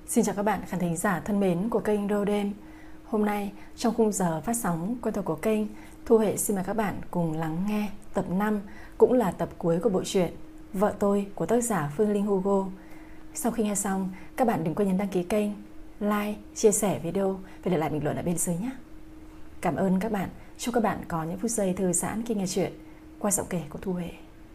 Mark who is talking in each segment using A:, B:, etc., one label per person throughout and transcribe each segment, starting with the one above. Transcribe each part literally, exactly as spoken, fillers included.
A: Xin chào các bạn khán thính giả thân mến của kênh Radio Đêm. Hôm nay trong khung giờ phát sóng quen thuộc của kênh, Thu Huệ xin mời các bạn cùng lắng nghe tập năm, cũng là tập cuối của bộ truyện Vợ Tôi của tác giả Phương Linh Hugo. Sau khi nghe xong, các bạn đừng quên nhấn đăng ký kênh, like, chia sẻ video và để lại bình luận ở bên dưới nhé. Cảm ơn các bạn. Chúc các bạn có những phút giây thư giãn khi nghe chuyện qua giọng kể của Thu Huệ.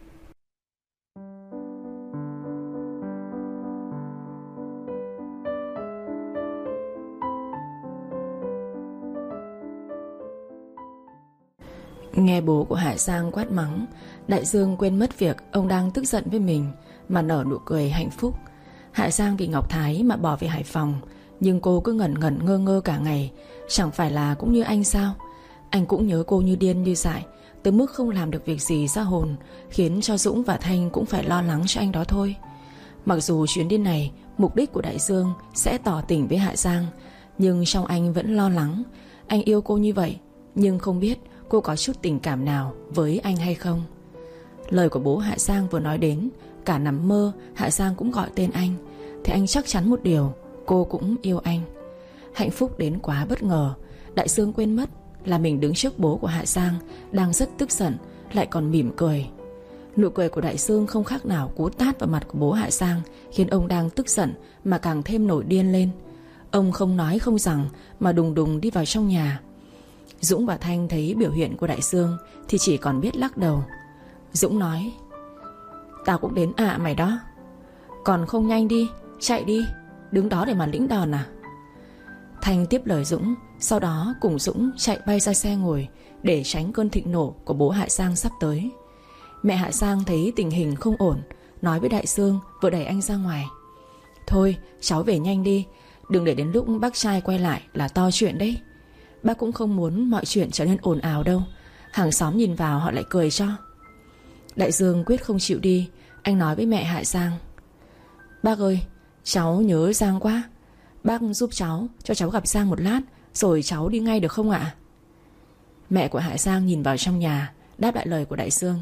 A: Nghe bố của Hải Giang quát mắng, Đại Dương quên mất việc ông đang tức giận với mình mà nở nụ cười hạnh phúc. Hải Giang vì Ngọc Thái mà bỏ về Hải Phòng, nhưng cô cứ ngẩn ngẩn ngơ ngơ cả ngày. Chẳng phải là cũng như anh sao? Anh cũng nhớ cô như điên như dại, tới mức không làm được việc gì ra hồn, khiến cho Dũng và Thanh cũng phải lo lắng cho anh đó thôi. Mặc dù chuyến đi này mục đích của Đại Dương sẽ tỏ tình với Hải Giang, nhưng trong anh vẫn lo lắng. Anh yêu cô như vậy, nhưng không biết cô có chút tình cảm nào với anh hay không. Lời của bố Hạ Giang vừa nói đến, cả nằm mơ Hạ Giang cũng gọi tên anh, thì anh chắc chắn một điều, cô cũng yêu anh. Hạnh phúc đến quá bất ngờ, Đại Dương quên mất là mình đứng trước bố của Hạ Giang, đang rất tức giận, lại còn mỉm cười. Nụ cười của Đại Dương không khác nào cú tát vào mặt của bố Hạ Giang, khiến ông đang tức giận mà càng thêm nổi điên lên. Ông không nói không rằng mà đùng đùng đi vào trong nhà. Dũng và Thanh thấy biểu hiện của Đại Dương thì chỉ còn biết lắc đầu. Dũng nói: "Tao cũng đến ạ mày đó. Còn không nhanh đi, chạy đi, đứng đó để mà lĩnh đòn à?" Thanh tiếp lời Dũng, sau đó cùng Dũng chạy bay ra xe ngồi để tránh cơn thịnh nộ của bố Hạ Giang sắp tới. Mẹ Hạ Giang thấy tình hình không ổn, nói với Đại Dương vừa đẩy anh ra ngoài: "Thôi cháu về nhanh đi, đừng để đến lúc bác trai quay lại là to chuyện đấy. Bác cũng không muốn mọi chuyện trở nên ồn ào đâu, hàng xóm nhìn vào họ lại cười cho." Đại Dương quyết không chịu đi. Anh nói với mẹ Hạ Giang: "Bác ơi, cháu nhớ Giang quá. Bác giúp cháu, cho cháu gặp Giang một lát, rồi cháu đi ngay được không ạ?" Mẹ của Hạ Giang nhìn vào trong nhà, đáp lại lời của Đại Dương: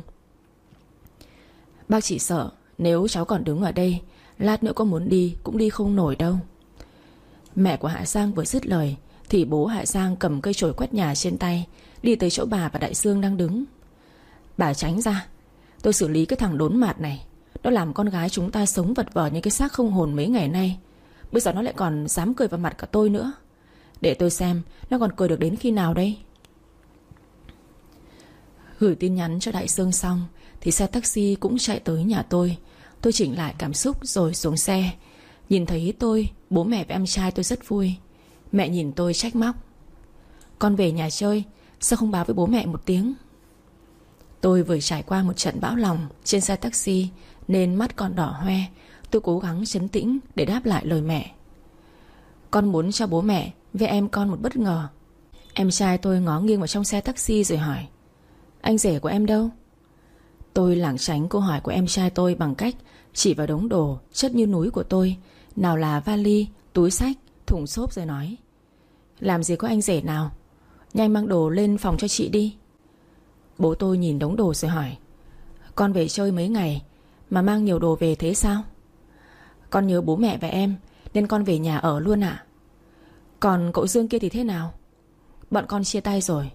A: "Bác chỉ sợ nếu cháu còn đứng ở đây, lát nữa có muốn đi cũng đi không nổi đâu." Mẹ của Hạ Giang vừa dứt lời thì bố Hạ Giang cầm cây chổi quét nhà trên tay, đi tới chỗ bà và Đại Dương đang đứng. "Bà tránh ra, tôi xử lý cái thằng đốn mạt này. Nó làm con gái chúng ta sống vật vờ như cái xác không hồn mấy ngày nay. Bây giờ nó lại còn dám cười vào mặt cả tôi nữa. Để tôi xem nó còn cười được đến khi nào đây." Gửi tin nhắn cho Đại Dương xong thì xe taxi cũng chạy tới nhà tôi. Tôi chỉnh lại cảm xúc rồi xuống xe. Nhìn thấy tôi, bố mẹ và em trai tôi rất vui. Mẹ nhìn tôi trách móc: "Con về nhà chơi, sao không báo với bố mẹ một tiếng?" Tôi vừa trải qua một trận bão lòng trên xe taxi nên mắt còn đỏ hoe. Tôi cố gắng trấn tĩnh để đáp lại lời mẹ: "Con muốn cho bố mẹ với em con một bất ngờ." Em trai tôi ngó nghiêng vào trong xe taxi rồi hỏi: "Anh rể của em đâu?" Tôi lảng tránh câu hỏi của em trai tôi bằng cách chỉ vào đống đồ chất như núi của tôi, nào là vali, túi xách, thùng xốp, rồi nói: "Làm gì có anh rể nào. Nhanh mang đồ lên phòng cho chị đi." Bố tôi nhìn đống đồ rồi hỏi: "Con về chơi mấy ngày mà mang nhiều đồ về thế sao?" "Con nhớ bố mẹ và em nên con về nhà ở luôn ạ." "Còn cậu Dương kia thì thế nào?" "Bọn con chia tay rồi."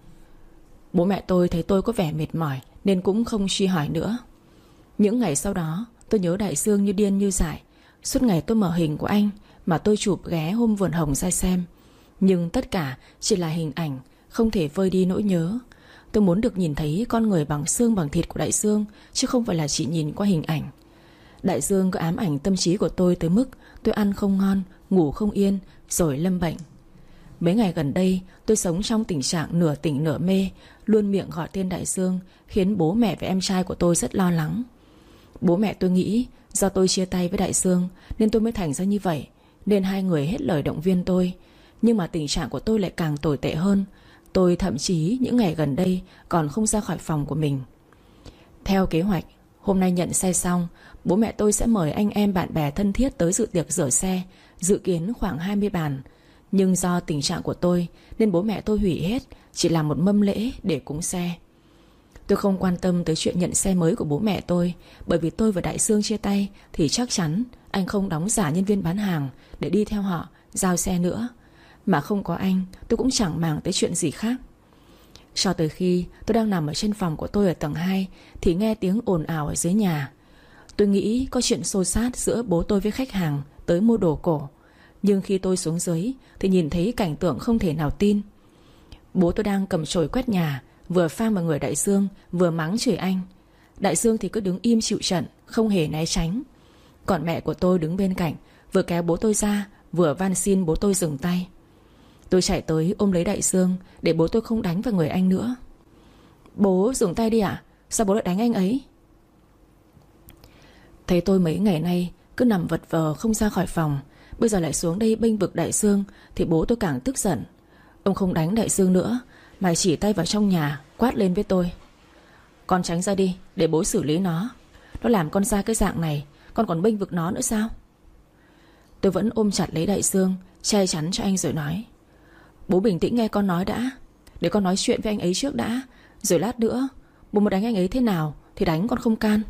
A: Bố mẹ tôi thấy tôi có vẻ mệt mỏi nên cũng không truy hỏi nữa. Những ngày sau đó tôi nhớ Đại Dương như điên như dại. Suốt ngày tôi mở hình của anh mà tôi chụp ghé hôm vườn hồng ra xem. Nhưng tất cả chỉ là hình ảnh, không thể vơi đi nỗi nhớ. Tôi muốn được nhìn thấy con người bằng xương bằng thịt của Đại Dương, chứ không phải là chỉ nhìn qua hình ảnh. Đại Dương cứ ám ảnh tâm trí của tôi tới mức tôi ăn không ngon, ngủ không yên, rồi lâm bệnh. Mấy ngày gần đây tôi sống trong tình trạng nửa tỉnh nửa mê, luôn miệng gọi tên Đại Dương, khiến bố mẹ và em trai của tôi rất lo lắng. Bố mẹ tôi nghĩ do tôi chia tay với Đại Dương nên tôi mới thành ra như vậy, nên hai người hết lời động viên tôi. Nhưng mà tình trạng của tôi lại càng tồi tệ hơn. Tôi thậm chí những ngày gần đây còn không ra khỏi phòng của mình. Theo kế hoạch, hôm nay nhận xe xong, bố mẹ tôi sẽ mời anh em bạn bè thân thiết tới dự tiệc rửa xe, dự kiến khoảng hai mươi bàn. Nhưng do tình trạng của tôi nên bố mẹ tôi hủy hết, chỉ làm một mâm lễ để cúng xe. Tôi không quan tâm tới chuyện nhận xe mới của bố mẹ tôi, bởi vì tôi và Đại Dương chia tay thì chắc chắn anh không đóng giả nhân viên bán hàng để đi theo họ giao xe nữa. Mà không có anh, tôi cũng chẳng màng tới chuyện gì khác. Cho tới khi tôi đang nằm ở trên phòng của tôi ở tầng hai thì nghe tiếng ồn ào ở dưới nhà. Tôi nghĩ có chuyện xô xát giữa bố tôi với khách hàng tới mua đồ cổ. Nhưng khi tôi xuống dưới thì nhìn thấy cảnh tượng không thể nào tin. Bố tôi đang cầm chổi quét nhà, vừa phang vào người Đại Dương, vừa mắng chửi anh. Đại Dương thì cứ đứng im chịu trận, không hề né tránh. Còn mẹ của tôi đứng bên cạnh, vừa kéo bố tôi ra, vừa van xin bố tôi dừng tay. Tôi chạy tới ôm lấy Đại Dương để bố tôi không đánh vào người anh nữa. Bố dừng tay đi ạ. Sao bố lại đánh anh ấy? Thấy tôi mấy ngày nay cứ nằm vật vờ không ra khỏi phòng, bây giờ lại xuống đây bênh vực Đại Dương, thì bố tôi càng tức giận. Ông không đánh Đại Dương nữa mà chỉ tay vào trong nhà, quát lên với tôi. Con tránh ra đi để bố xử lý nó. Nó làm con ra cái dạng này, con còn bênh vực nó nữa sao? Tôi vẫn ôm chặt lấy Đại Dương, che chắn cho anh rồi nói. Bố bình tĩnh nghe con nói đã. Để con nói chuyện với anh ấy trước đã. Rồi lát nữa bố muốn đánh anh ấy thế nào thì đánh, con không can.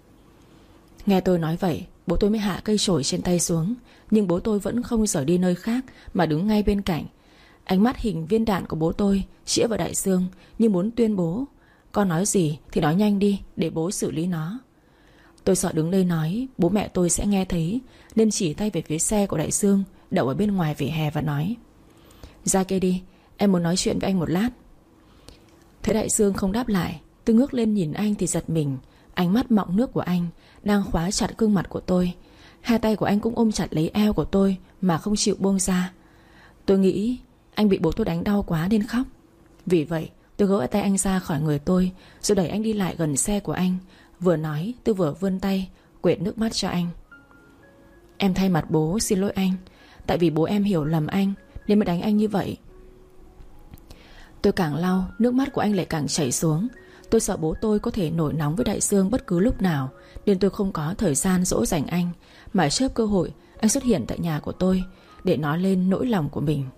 A: Nghe tôi nói vậy, bố tôi mới hạ cây chổi trên tay xuống. Nhưng bố tôi vẫn không rời đi nơi khác mà đứng ngay bên cạnh. Ánh mắt hình viên đạn của bố tôi chĩa vào Đại Dương như muốn tuyên bố. Con nói gì thì nói nhanh đi để bố xử lý nó. Tôi sợ đứng đây nói bố mẹ tôi sẽ nghe thấy, nên chỉ tay về phía xe của Đại Dương đậu ở bên ngoài vỉa hè và nói. Ra kia đi, em muốn nói chuyện với anh một lát. Thấy Đại Dương không đáp lại, tôi ngước lên nhìn anh thì giật mình. Ánh mắt mọng nước của anh đang khóa chặt gương mặt của tôi. Hai tay của anh cũng ôm chặt lấy eo của tôi mà không chịu buông ra. Tôi nghĩ anh bị bố tôi đánh đau quá nên khóc. Vì vậy tôi gỡ tay anh ra khỏi người tôi, rồi đẩy anh đi lại gần xe của anh. Vừa nói tôi vừa vươn tay quệt nước mắt cho anh. Em thay mặt bố xin lỗi anh. Tại vì bố em hiểu lầm anh nên mới đánh anh như vậy. Tôi càng lau, nước mắt của anh lại càng chảy xuống. Tôi sợ bố tôi có thể nổi nóng với Đại Dương bất cứ lúc nào, nên tôi không có thời gian dỗ dành anh, mà chớp cơ hội anh xuất hiện tại nhà của tôi để nói lên nỗi lòng của mình.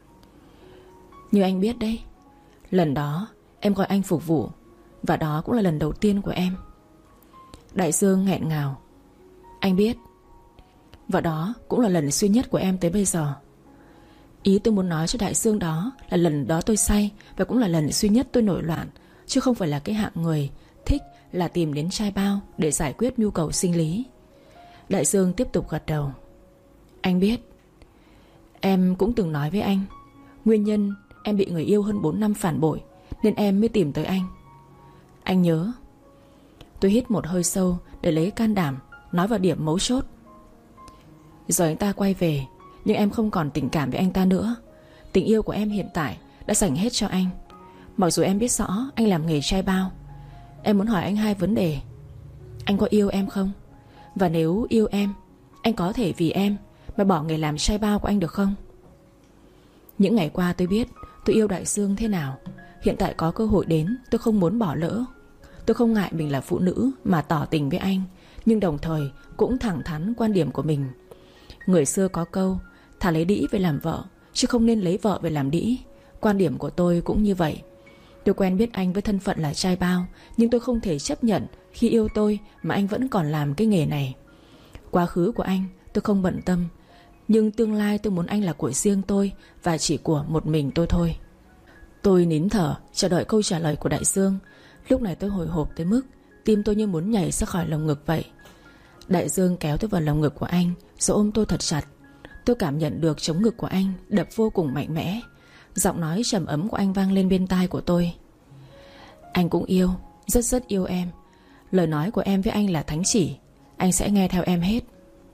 A: Như anh biết đấy, lần đó em gọi anh phục vụ, và đó cũng là lần đầu tiên của em. Đại Dương nghẹn ngào. Anh biết. Và đó cũng là lần duy nhất của em tới bây giờ. Ý tôi muốn nói cho Đại Dương đó là lần đó tôi say, và cũng là lần duy nhất tôi nổi loạn, chứ không phải là cái hạng người thích là tìm đến trai bao để giải quyết nhu cầu sinh lý. Đại Dương tiếp tục gật đầu. Anh biết. Em cũng từng nói với anh, nguyên nhân em bị người yêu hơn bốn năm phản bội nên em mới tìm tới anh. Anh nhớ. Tôi hít một hơi sâu để lấy can đảm nói vào điểm mấu chốt. Giờ anh ta quay về, nhưng em không còn tình cảm với anh ta nữa. Tình yêu của em hiện tại đã dành hết cho anh. Mặc dù em biết rõ anh làm nghề trai bao. Em muốn hỏi anh hai vấn đề. Anh có yêu em không? Và nếu yêu em, anh có thể vì em mà bỏ nghề làm trai bao của anh được không? Những ngày qua tôi biết tôi yêu Đại Dương thế nào. Hiện tại có cơ hội đến, tôi không muốn bỏ lỡ. Tôi không ngại mình là phụ nữ mà tỏ tình với anh, nhưng đồng thời cũng thẳng thắn quan điểm của mình. Người xưa có câu thà lấy đĩ về làm vợ, chứ không nên lấy vợ về làm đĩ. Quan điểm của tôi cũng như vậy. Tôi quen biết anh với thân phận là trai bao, nhưng tôi không thể chấp nhận khi yêu tôi mà anh vẫn còn làm cái nghề này. Quá khứ của anh tôi không bận tâm, nhưng tương lai tôi muốn anh là của riêng tôi, và chỉ của một mình tôi thôi. Tôi nín thở chờ đợi câu trả lời của Đại Dương. Lúc này tôi hồi hộp tới mức tim tôi như muốn nhảy ra khỏi lồng ngực vậy. Đại Dương kéo tôi vào lồng ngực của anh, rồi ôm tôi thật chặt. Tôi cảm nhận được trống ngực của anh đập vô cùng mạnh mẽ. Giọng nói trầm ấm của anh vang lên bên tai của tôi. Anh cũng yêu, rất rất yêu em. Lời nói của em với anh là thánh chỉ. Anh sẽ nghe theo em hết.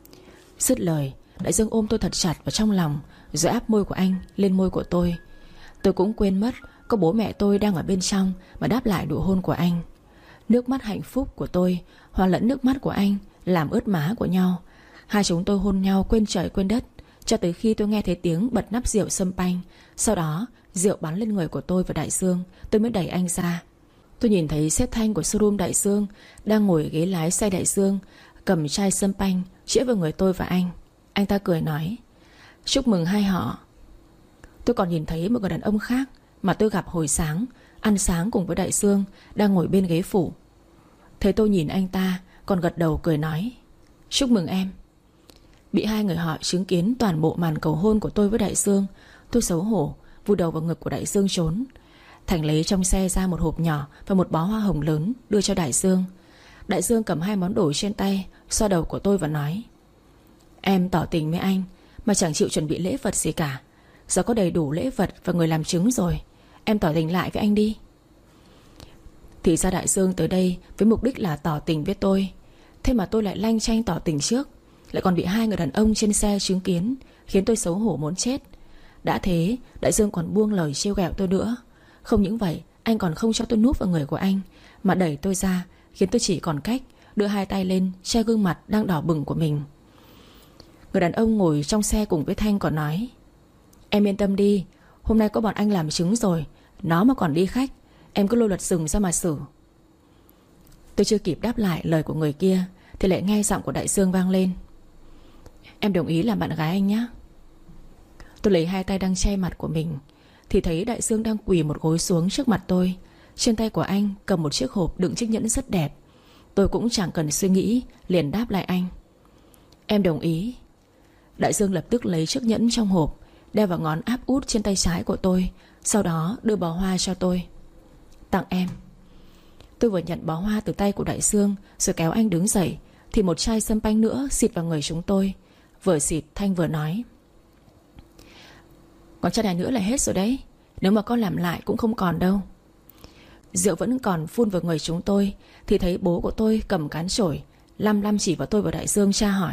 A: Dứt lời, Đại Dương ôm tôi thật chặt vào trong lòng, rồi áp môi của anh lên môi của tôi. Tôi cũng quên mất có bố mẹ tôi đang ở bên trong mà đáp lại nụ hôn của anh. Nước mắt hạnh phúc của tôi hòa lẫn nước mắt của anh làm ướt má của nhau. Hai chúng tôi hôn nhau quên trời quên đất, cho tới khi tôi nghe thấy tiếng bật nắp rượu sâm panh. Sau đó rượu bắn lên người của tôi và Đại Dương. Tôi mới đẩy anh ra. Tôi nhìn thấy sếp Thanh của showroom Đại Dương đang ngồi ghế lái xe Đại Dương, cầm chai sâm panh chĩa vào người tôi và anh. Anh ta cười nói, chúc mừng hai họ. Tôi còn nhìn thấy một người đàn ông khác mà tôi gặp hồi sáng, ăn sáng cùng với Đại Dương, đang ngồi bên ghế phụ. Thấy tôi nhìn anh ta, còn gật đầu cười nói, chúc mừng em. bị hai người họ chứng kiến toàn bộ màn cầu hôn của tôi với Đại Dương. Tôi xấu hổ vùi đầu vào ngực của Đại Dương trốn. Thành lấy trong xe ra một hộp nhỏ và một bó hoa hồng lớn đưa cho Đại Dương. Đại Dương cầm hai món đồ trên tay, xoa đầu của tôi và nói: Em tỏ tình với anh mà chẳng chịu chuẩn bị lễ vật gì cả. Giờ có đầy đủ lễ vật và người làm chứng rồi, em tỏ tình lại với anh đi. Thì ra Đại Dương tới đây với mục đích là tỏ tình với tôi. Thế mà tôi lại lanh chanh tỏ tình trước, lại còn bị hai người đàn ông trên xe chứng kiến, khiến tôi xấu hổ muốn chết. Đã thế Đại Dương còn buông lời trêu ghẹo tôi nữa. Không những vậy, anh còn không cho tôi núp vào người của anh, mà đẩy tôi ra, khiến tôi chỉ còn cách đưa hai tay lên che gương mặt đang đỏ bừng của mình. Người đàn ông ngồi trong xe cùng với Thanh còn nói: Em yên tâm đi, hôm nay có bọn anh làm chứng rồi. Nó mà còn đi khách, em cứ lôi luật rừng ra mà xử. Tôi chưa kịp đáp lại lời của người kia thì lại nghe giọng của Đại Dương vang lên: Em đồng ý làm bạn gái anh nhé. Tôi lấy hai tay đang che mặt của mình thì thấy Đại Dương đang quỳ một gối xuống trước mặt tôi. Trên tay của anh cầm một chiếc hộp đựng chiếc nhẫn rất đẹp. Tôi cũng chẳng cần suy nghĩ, liền đáp lại anh: Em đồng ý. Đại Dương lập tức lấy chiếc nhẫn trong hộp, đeo vào ngón áp út trên tay trái của tôi, sau đó đưa bó hoa cho tôi: Tặng em. Tôi vừa nhận bó hoa từ tay của Đại Dương rồi kéo anh đứng dậy thì một chai sâm panh nữa xịt vào người chúng tôi. Vừa xịt Thanh vừa nói: Còn chai này nữa là hết rồi đấy, nếu mà con làm lại cũng không còn đâu. Rượu vẫn còn phun vào người chúng tôi thì thấy bố của tôi cầm cán chổi lăm lăm chỉ vào tôi và Đại Dương, tra hỏi: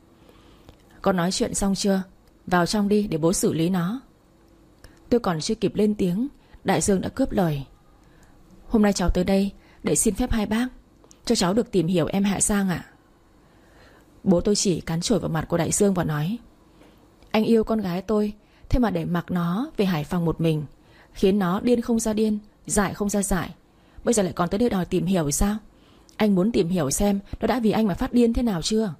A: Con nói chuyện xong chưa? Vào trong đi để bố xử lý nó. Tôi còn chưa kịp lên tiếng, Đại Dương đã cướp lời: Hôm nay cháu tới đây để xin phép hai bác, cho cháu được tìm hiểu em Hạ Giang ạ. Bố tôi chỉ cán chổi vào mặt của Đại Dương và nói: Anh yêu con gái tôi, thế mà để mặc nó về Hải Phòng một mình, khiến nó điên không ra điên, dại không ra dại. Bây giờ lại còn tới đây đòi tìm hiểu sao? Anh muốn tìm hiểu xem nó đã vì anh mà phát điên thế nào chưa?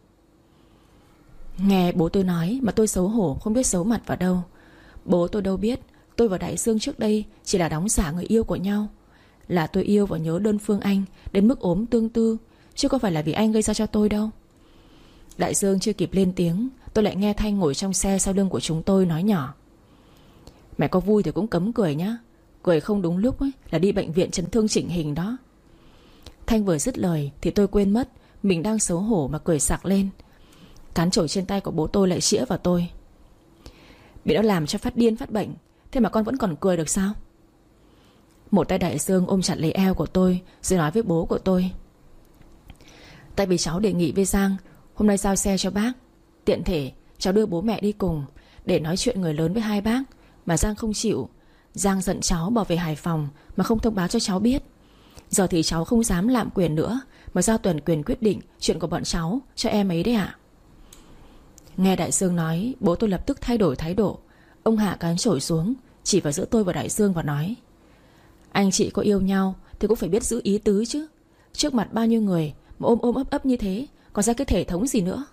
A: Nghe bố tôi nói mà tôi xấu hổ không biết giấu mặt vào đâu. Bố tôi đâu biết tôi và Đại Dương trước đây chỉ là đóng giả người yêu của nhau. Là tôi yêu và nhớ đơn phương anh đến mức ốm tương tư, chứ không phải là vì anh gây ra cho tôi đâu. Đại Dương chưa kịp lên tiếng, tôi lại nghe Thanh ngồi trong xe sau lưng của chúng tôi nói nhỏ: Mẹ có vui thì cũng cấm cười nhá. Cười không đúng lúc ấy là đi bệnh viện chấn thương chỉnh hình đó. Thanh vừa dứt lời thì tôi quên mất mình đang xấu hổ mà cười sặc lên. Cán chổi trên tay của bố tôi lại chĩa vào tôi: Bị nó làm cho phát điên phát bệnh, thế mà con vẫn còn cười được sao? Một tay Đại Dương ôm chặt lấy eo của tôi rồi nói với bố của tôi: Tại vì cháu đề nghị với Giang hôm nay giao xe cho bác, tiện thể cháu đưa bố mẹ đi cùng để nói chuyện người lớn với hai bác, mà Giang không chịu. Giang giận cháu bỏ về Hải Phòng mà không thông báo cho cháu biết. Giờ thì cháu không dám lạm quyền nữa, mà giao toàn quyền quyết định chuyện của bọn cháu cho em ấy đấy ạ. Nghe Đại Dương nói, bố tôi lập tức thay đổi thái độ. Ông hạ cán chổi xuống, chỉ vào giữa tôi và Đại Dương và nói: Anh chị có yêu nhau thì cũng phải biết giữ ý tứ chứ. Trước mặt bao nhiêu người mà ôm ôm ấp ấp như thế, còn ra cái thể thống gì nữa.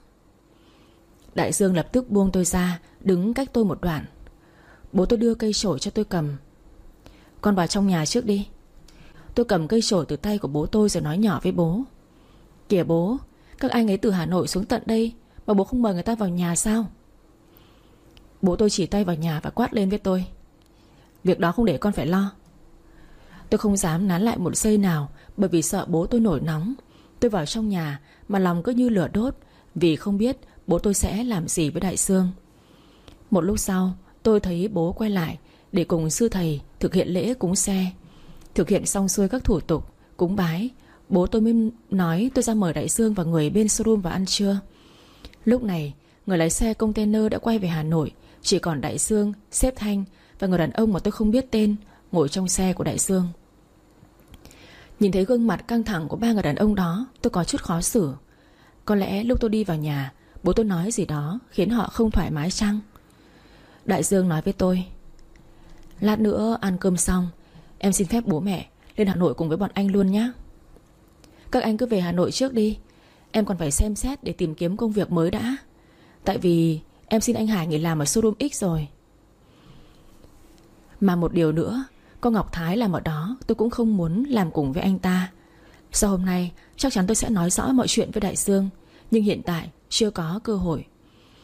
A: Đại Dương lập tức buông tôi ra, đứng cách tôi một đoạn. Bố tôi đưa cây chổi cho tôi cầm: Con vào trong nhà trước đi. Tôi cầm cây chổi từ tay của bố tôi rồi nói nhỏ với bố: Kìa bố, các anh ấy từ Hà Nội xuống tận đây mà bố không mời người ta vào nhà sao? Bố tôi chỉ tay vào nhà và quát lên với tôi: Việc đó không để con phải lo. Tôi không dám nán lại một giây nào, bởi vì sợ bố tôi nổi nóng. Tôi vào trong nhà mà lòng cứ như lửa đốt, vì không biết bố tôi sẽ làm gì với Đại Dương. Một lúc sau tôi thấy bố quay lại để cùng sư thầy thực hiện lễ cúng xe. Thực hiện xong xuôi các thủ tục cúng bái, bố tôi mới nói tôi ra mời Đại Dương và người bên showroom vào ăn trưa. Lúc này người lái xe container đã quay về Hà Nội, chỉ còn Đại Dương, sếp Thanh và người đàn ông mà tôi không biết tên ngồi trong xe của Đại Dương. Nhìn thấy gương mặt căng thẳng của ba người đàn ông đó, tôi có chút khó xử. Có lẽ lúc tôi đi vào nhà, bố tôi nói gì đó khiến họ không thoải mái chăng? Đại Dương nói với tôi: Lát nữa ăn cơm xong, em xin phép bố mẹ lên Hà Nội cùng với bọn anh luôn nhé. Các anh cứ về Hà Nội trước đi, em còn phải xem xét để tìm kiếm công việc mới đã. Tại vì em xin anh Hải nghỉ làm ở showroom X rồi. Mà một điều nữa, có Ngọc Thái làm ở đó, tôi cũng không muốn làm cùng với anh ta. Sau hôm nay chắc chắn tôi sẽ nói rõ mọi chuyện với Đại Dương, nhưng hiện tại chưa có cơ hội.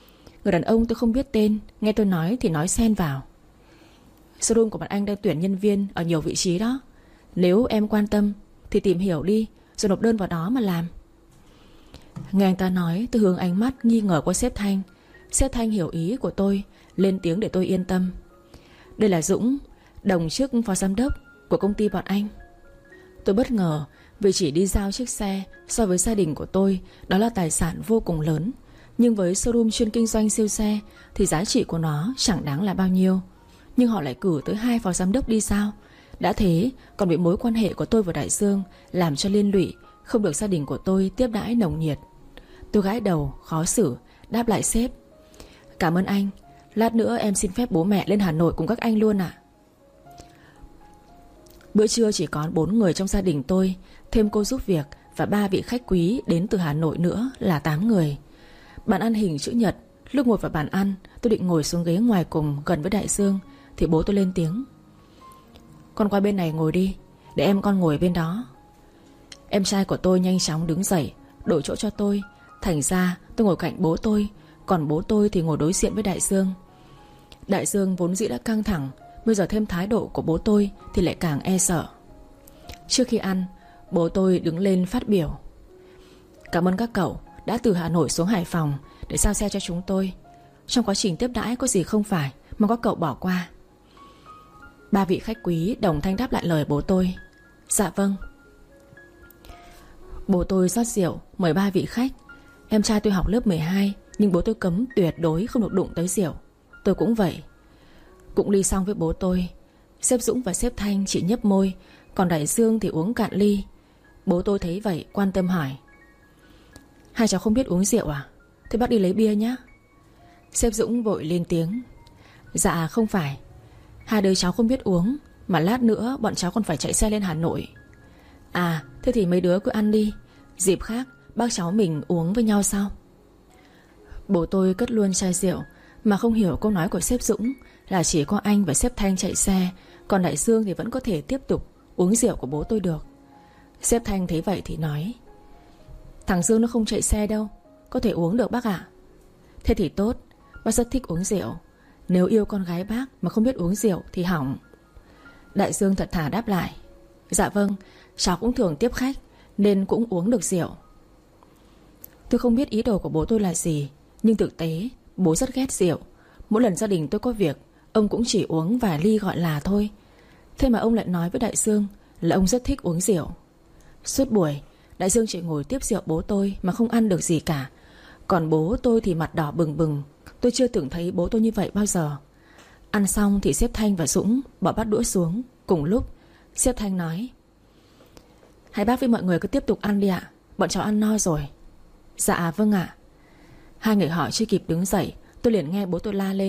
A: Người đàn ông tôi không biết tên, nghe tôi nói thì nói xen vào. Showroom của bạn anh đang tuyển nhân viên ở nhiều vị trí đó. Nếu em quan tâm thì tìm hiểu đi, rồi nộp đơn vào đó mà làm. Nghe anh ta nói, tôi hướng ánh mắt nghi ngờ qua sếp Thanh. Sếp Thanh hiểu ý của tôi, lên tiếng để tôi yên tâm. Đây là Dũng, đồng chức phó giám đốc của công ty bọn anh. Tôi bất ngờ vì chỉ đi giao chiếc xe so với gia đình của tôi, đó là tài sản vô cùng lớn. Nhưng với showroom chuyên kinh doanh siêu xe thì giá trị của nó chẳng đáng là bao nhiêu. Nhưng họ lại cử tới hai phó giám đốc đi sao? Đã thế còn bị mối quan hệ của tôi và Đại Dương làm cho liên lụy, không được gia đình của tôi tiếp đãi nồng nhiệt. Tôi gãi đầu khó xử, đáp lại sếp: Cảm ơn anh, lát nữa em xin phép bố mẹ lên Hà Nội cùng các anh luôn ạ. Bữa trưa chỉ có bốn người trong gia đình tôi, thêm cô giúp việc và ba vị khách quý đến từ Hà Nội nữa là tám người. Bàn ăn hình chữ nhật. Lúc ngồi vào bàn ăn, tôi định ngồi xuống ghế ngoài cùng gần với Đại Dương thì bố tôi lên tiếng: Con qua bên này ngồi đi, để em con ngồi bên đó. Em trai của tôi nhanh chóng đứng dậy đổi chỗ cho tôi. Thành ra tôi ngồi cạnh bố tôi, còn bố tôi thì ngồi đối diện với Đại Dương. Đại Dương vốn dĩ đã căng thẳng, bây giờ thêm thái độ của bố tôi thì lại càng e sợ. Trước khi ăn, bố tôi đứng lên phát biểu: Cảm ơn các cậu đã từ Hà Nội xuống Hải Phòng để giao xe cho chúng tôi. Trong quá trình tiếp đãi có gì không phải mà các cậu bỏ qua. Ba vị khách quý đồng thanh đáp lại lời bố tôi: Dạ vâng. Bố tôi rót rượu mời ba vị khách. Em trai tôi học lớp mười hai, nhưng bố tôi cấm tuyệt đối không được đụng tới rượu. Tôi cũng vậy. Cũng ly xong với bố tôi, sếp Dũng và sếp Thanh chỉ nhấp môi, còn Đại Dương thì uống cạn ly. Bố tôi thấy vậy quan tâm hỏi: Hai cháu không biết uống rượu à? Thế bác đi lấy bia nhé. Sếp Dũng vội lên tiếng: Dạ không phải, hai đứa cháu không biết uống, mà lát nữa bọn cháu còn phải chạy xe lên Hà Nội. À thế thì mấy đứa cứ ăn đi, dịp khác bác cháu mình uống với nhau sau. Bố tôi cất luôn chai rượu, mà không hiểu câu nói của sếp Dũng là chỉ có anh và sếp Thanh chạy xe, còn Đại Dương thì vẫn có thể tiếp tục uống rượu của bố tôi được. Sếp Thanh thấy vậy thì nói: Thằng Dương nó không chạy xe đâu, có thể uống được bác ạ. Thế thì tốt, bác rất thích uống rượu. Nếu yêu con gái bác mà không biết uống rượu thì hỏng. Đại Dương thật thà đáp lại: Dạ vâng, cháu cũng thường tiếp khách nên cũng uống được rượu. Tôi không biết ý đồ của bố tôi là gì, nhưng thực tế bố rất ghét rượu. Mỗi lần gia đình tôi có việc, ông cũng chỉ uống vài ly gọi là thôi. Thế mà ông lại nói với Đại Dương là ông rất thích uống rượu. Suốt buổi Đại Dương chỉ ngồi tiếp rượu bố tôi mà không ăn được gì cả. Còn bố tôi thì mặt đỏ bừng bừng. Tôi chưa từng thấy bố tôi như vậy bao giờ. Ăn xong thì sếp Thanh và Dũng bỏ bát đũa xuống. Cùng lúc sếp Thanh nói: Hai bác với mọi người cứ tiếp tục ăn đi ạ, bọn cháu ăn no rồi. Dạ vâng ạ. Hai người họ chưa kịp đứng dậy, tôi liền nghe bố tôi la lên: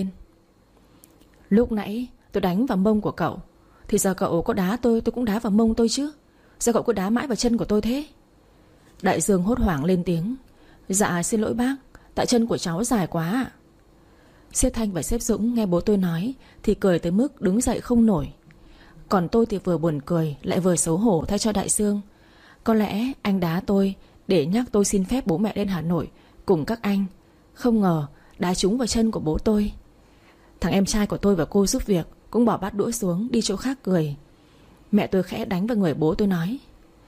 A: Lúc nãy tôi đánh vào mông của cậu, thì giờ cậu có đá tôi, tôi cũng đá vào mông tôi chứ. Sao cậu cứ đá mãi vào chân của tôi thế? Đại Dương hốt hoảng lên tiếng: Dạ xin lỗi bác, tại chân của cháu dài quá ạ. Sếp Thanh và sếp Dũng nghe bố tôi nói thì cười tới mức đứng dậy không nổi. Còn tôi thì vừa buồn cười lại vừa xấu hổ thay cho Đại Dương. Có lẽ anh đá tôi để nhắc tôi xin phép bố mẹ lên Hà Nội cùng các anh. Không ngờ đá trúng vào chân của bố tôi. Thằng em trai của tôi và cô giúp việc cũng bỏ bát đũa xuống đi chỗ khác cười. Mẹ tôi khẽ đánh vào người bố tôi nói: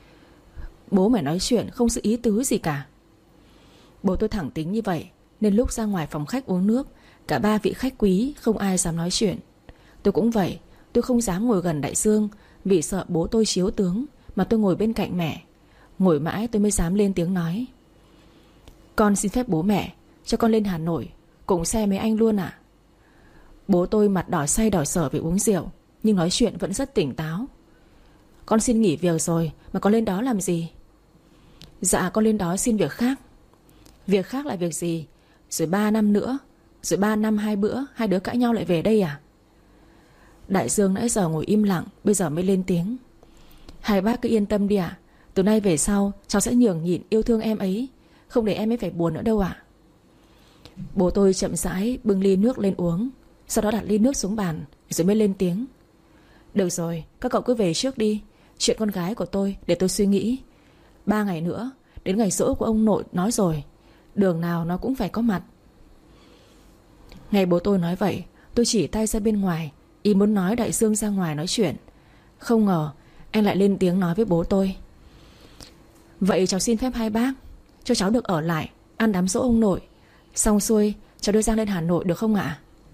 A: Bố mày nói chuyện không sự ý tứ gì cả. Bố tôi thẳng tính như vậy nên lúc ra ngoài phòng khách uống nước, cả ba vị khách quý không ai dám nói chuyện. Tôi cũng vậy, tôi không dám ngồi gần Đại Dương vì sợ bố tôi chiếu tướng, mà tôi ngồi bên cạnh mẹ. Ngồi mãi tôi mới dám lên tiếng nói: Con xin phép bố mẹ cho con lên Hà Nội cùng xe mấy anh luôn ạ. Bố tôi mặt đỏ say đỏ sở vì uống rượu, nhưng nói chuyện vẫn rất tỉnh táo. Con xin nghỉ việc rồi mà con lên đó làm gì? Dạ con lên đó xin việc khác. Việc khác là việc gì? Rồi ba năm nữa, rồi ba năm hai bữa hai đứa cãi nhau lại về đây à? Đại Dương nãy giờ ngồi im lặng, bây giờ mới lên tiếng: Hai bác cứ yên tâm đi ạ, từ nay về sau cháu sẽ nhường nhịn yêu thương em ấy, không để em ấy phải buồn nữa đâu ạ. Bố tôi chậm rãi bưng ly nước lên uống, sau đó đặt ly nước xuống bàn rồi mới lên tiếng: Được rồi, các cậu cứ về trước đi. Chuyện con gái của tôi để tôi suy nghĩ. Ba ngày nữa đến ngày giỗ của ông nội nói rồi, đường nào nó cũng phải có mặt. Nghe bố tôi nói vậy, tôi chỉ tay ra bên ngoài, ý muốn nói Đại Dương ra ngoài nói chuyện. Không ngờ anh lại lên tiếng nói với bố tôi: vậy cháu xin phép hai bác cho cháu được ở lại ăn đám giỗ ông nội, xong xuôi cháu đưa Giang lên Hà Nội được không ạ?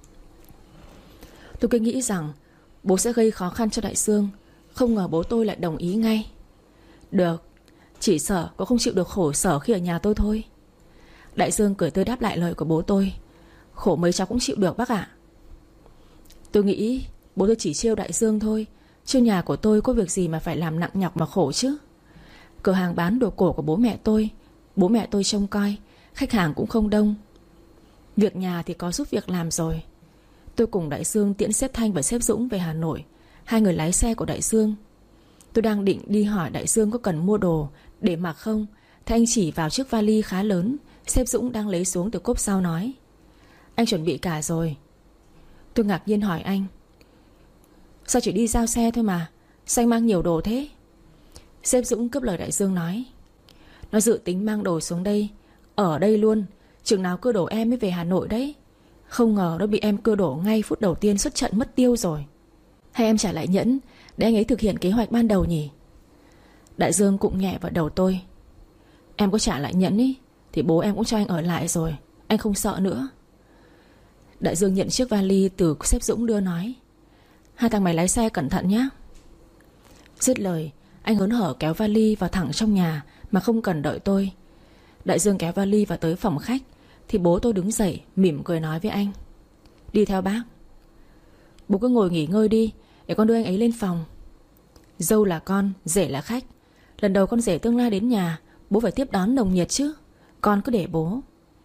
A: Tôi cứ nghĩ rằng bố sẽ gây khó khăn cho Đại Dương, không ngờ bố tôi lại đồng ý ngay. Được, chỉ sợ có không chịu được khổ sở khi ở nhà tôi thôi. Đại Dương cười tươi đáp lại lời của bố tôi: khổ mấy cháu cũng chịu được bác ạ. Tôi nghĩ bố tôi chỉ trêu Đại Dương thôi, chứ nhà của tôi có việc gì mà phải làm nặng nhọc mà khổ chứ. Cửa hàng bán đồ cổ của bố mẹ tôi, bố mẹ tôi trông coi, khách hàng cũng không đông. Việc nhà thì có giúp việc làm rồi. Tôi cùng Đại Dương tiễn sếp Thanh và sếp Dũng về Hà Nội. Hai người lái xe của Đại Dương. Tôi đang định đi hỏi Đại Dương có cần mua đồ để mặc không, thì anh chỉ vào chiếc vali khá lớn sếp Dũng đang lấy xuống từ cốp sau nói: anh chuẩn bị cả rồi. Tôi ngạc nhiên hỏi anh: sao chỉ đi giao xe thôi mà, sao anh mang nhiều đồ thế? Sếp Dũng cướp lời Đại Dương nói: nó dự tính mang đồ xuống đây, ở đây luôn, chừng nào cưa đổ em mới về Hà Nội đấy. Không ngờ nó bị em cưa đổ ngay phút đầu tiên xuất trận mất tiêu rồi. Hay em trả lại nhẫn để anh ấy thực hiện kế hoạch ban đầu nhỉ? Đại Dương cụng nhẹ vào đầu tôi: em có trả lại nhẫn ý thì bố em cũng cho anh ở lại rồi, anh không sợ nữa. Đại Dương nhận chiếc vali từ sếp Dũng đưa nói: hai thằng mày lái xe cẩn thận nhé. Dứt lời, anh hớn hở kéo vali vào thẳng trong nhà mà không cần đợi tôi. Đại Dương kéo vali vào tới phòng khách thì bố tôi đứng dậy mỉm cười nói với anh: đi theo bác. Bố cứ ngồi nghỉ ngơi đi, để con đưa anh ấy lên phòng. Dâu là con, rể là khách. Lần đầu con rể tương lai đến nhà, bố phải tiếp đón nồng nhiệt chứ. Con cứ để bố.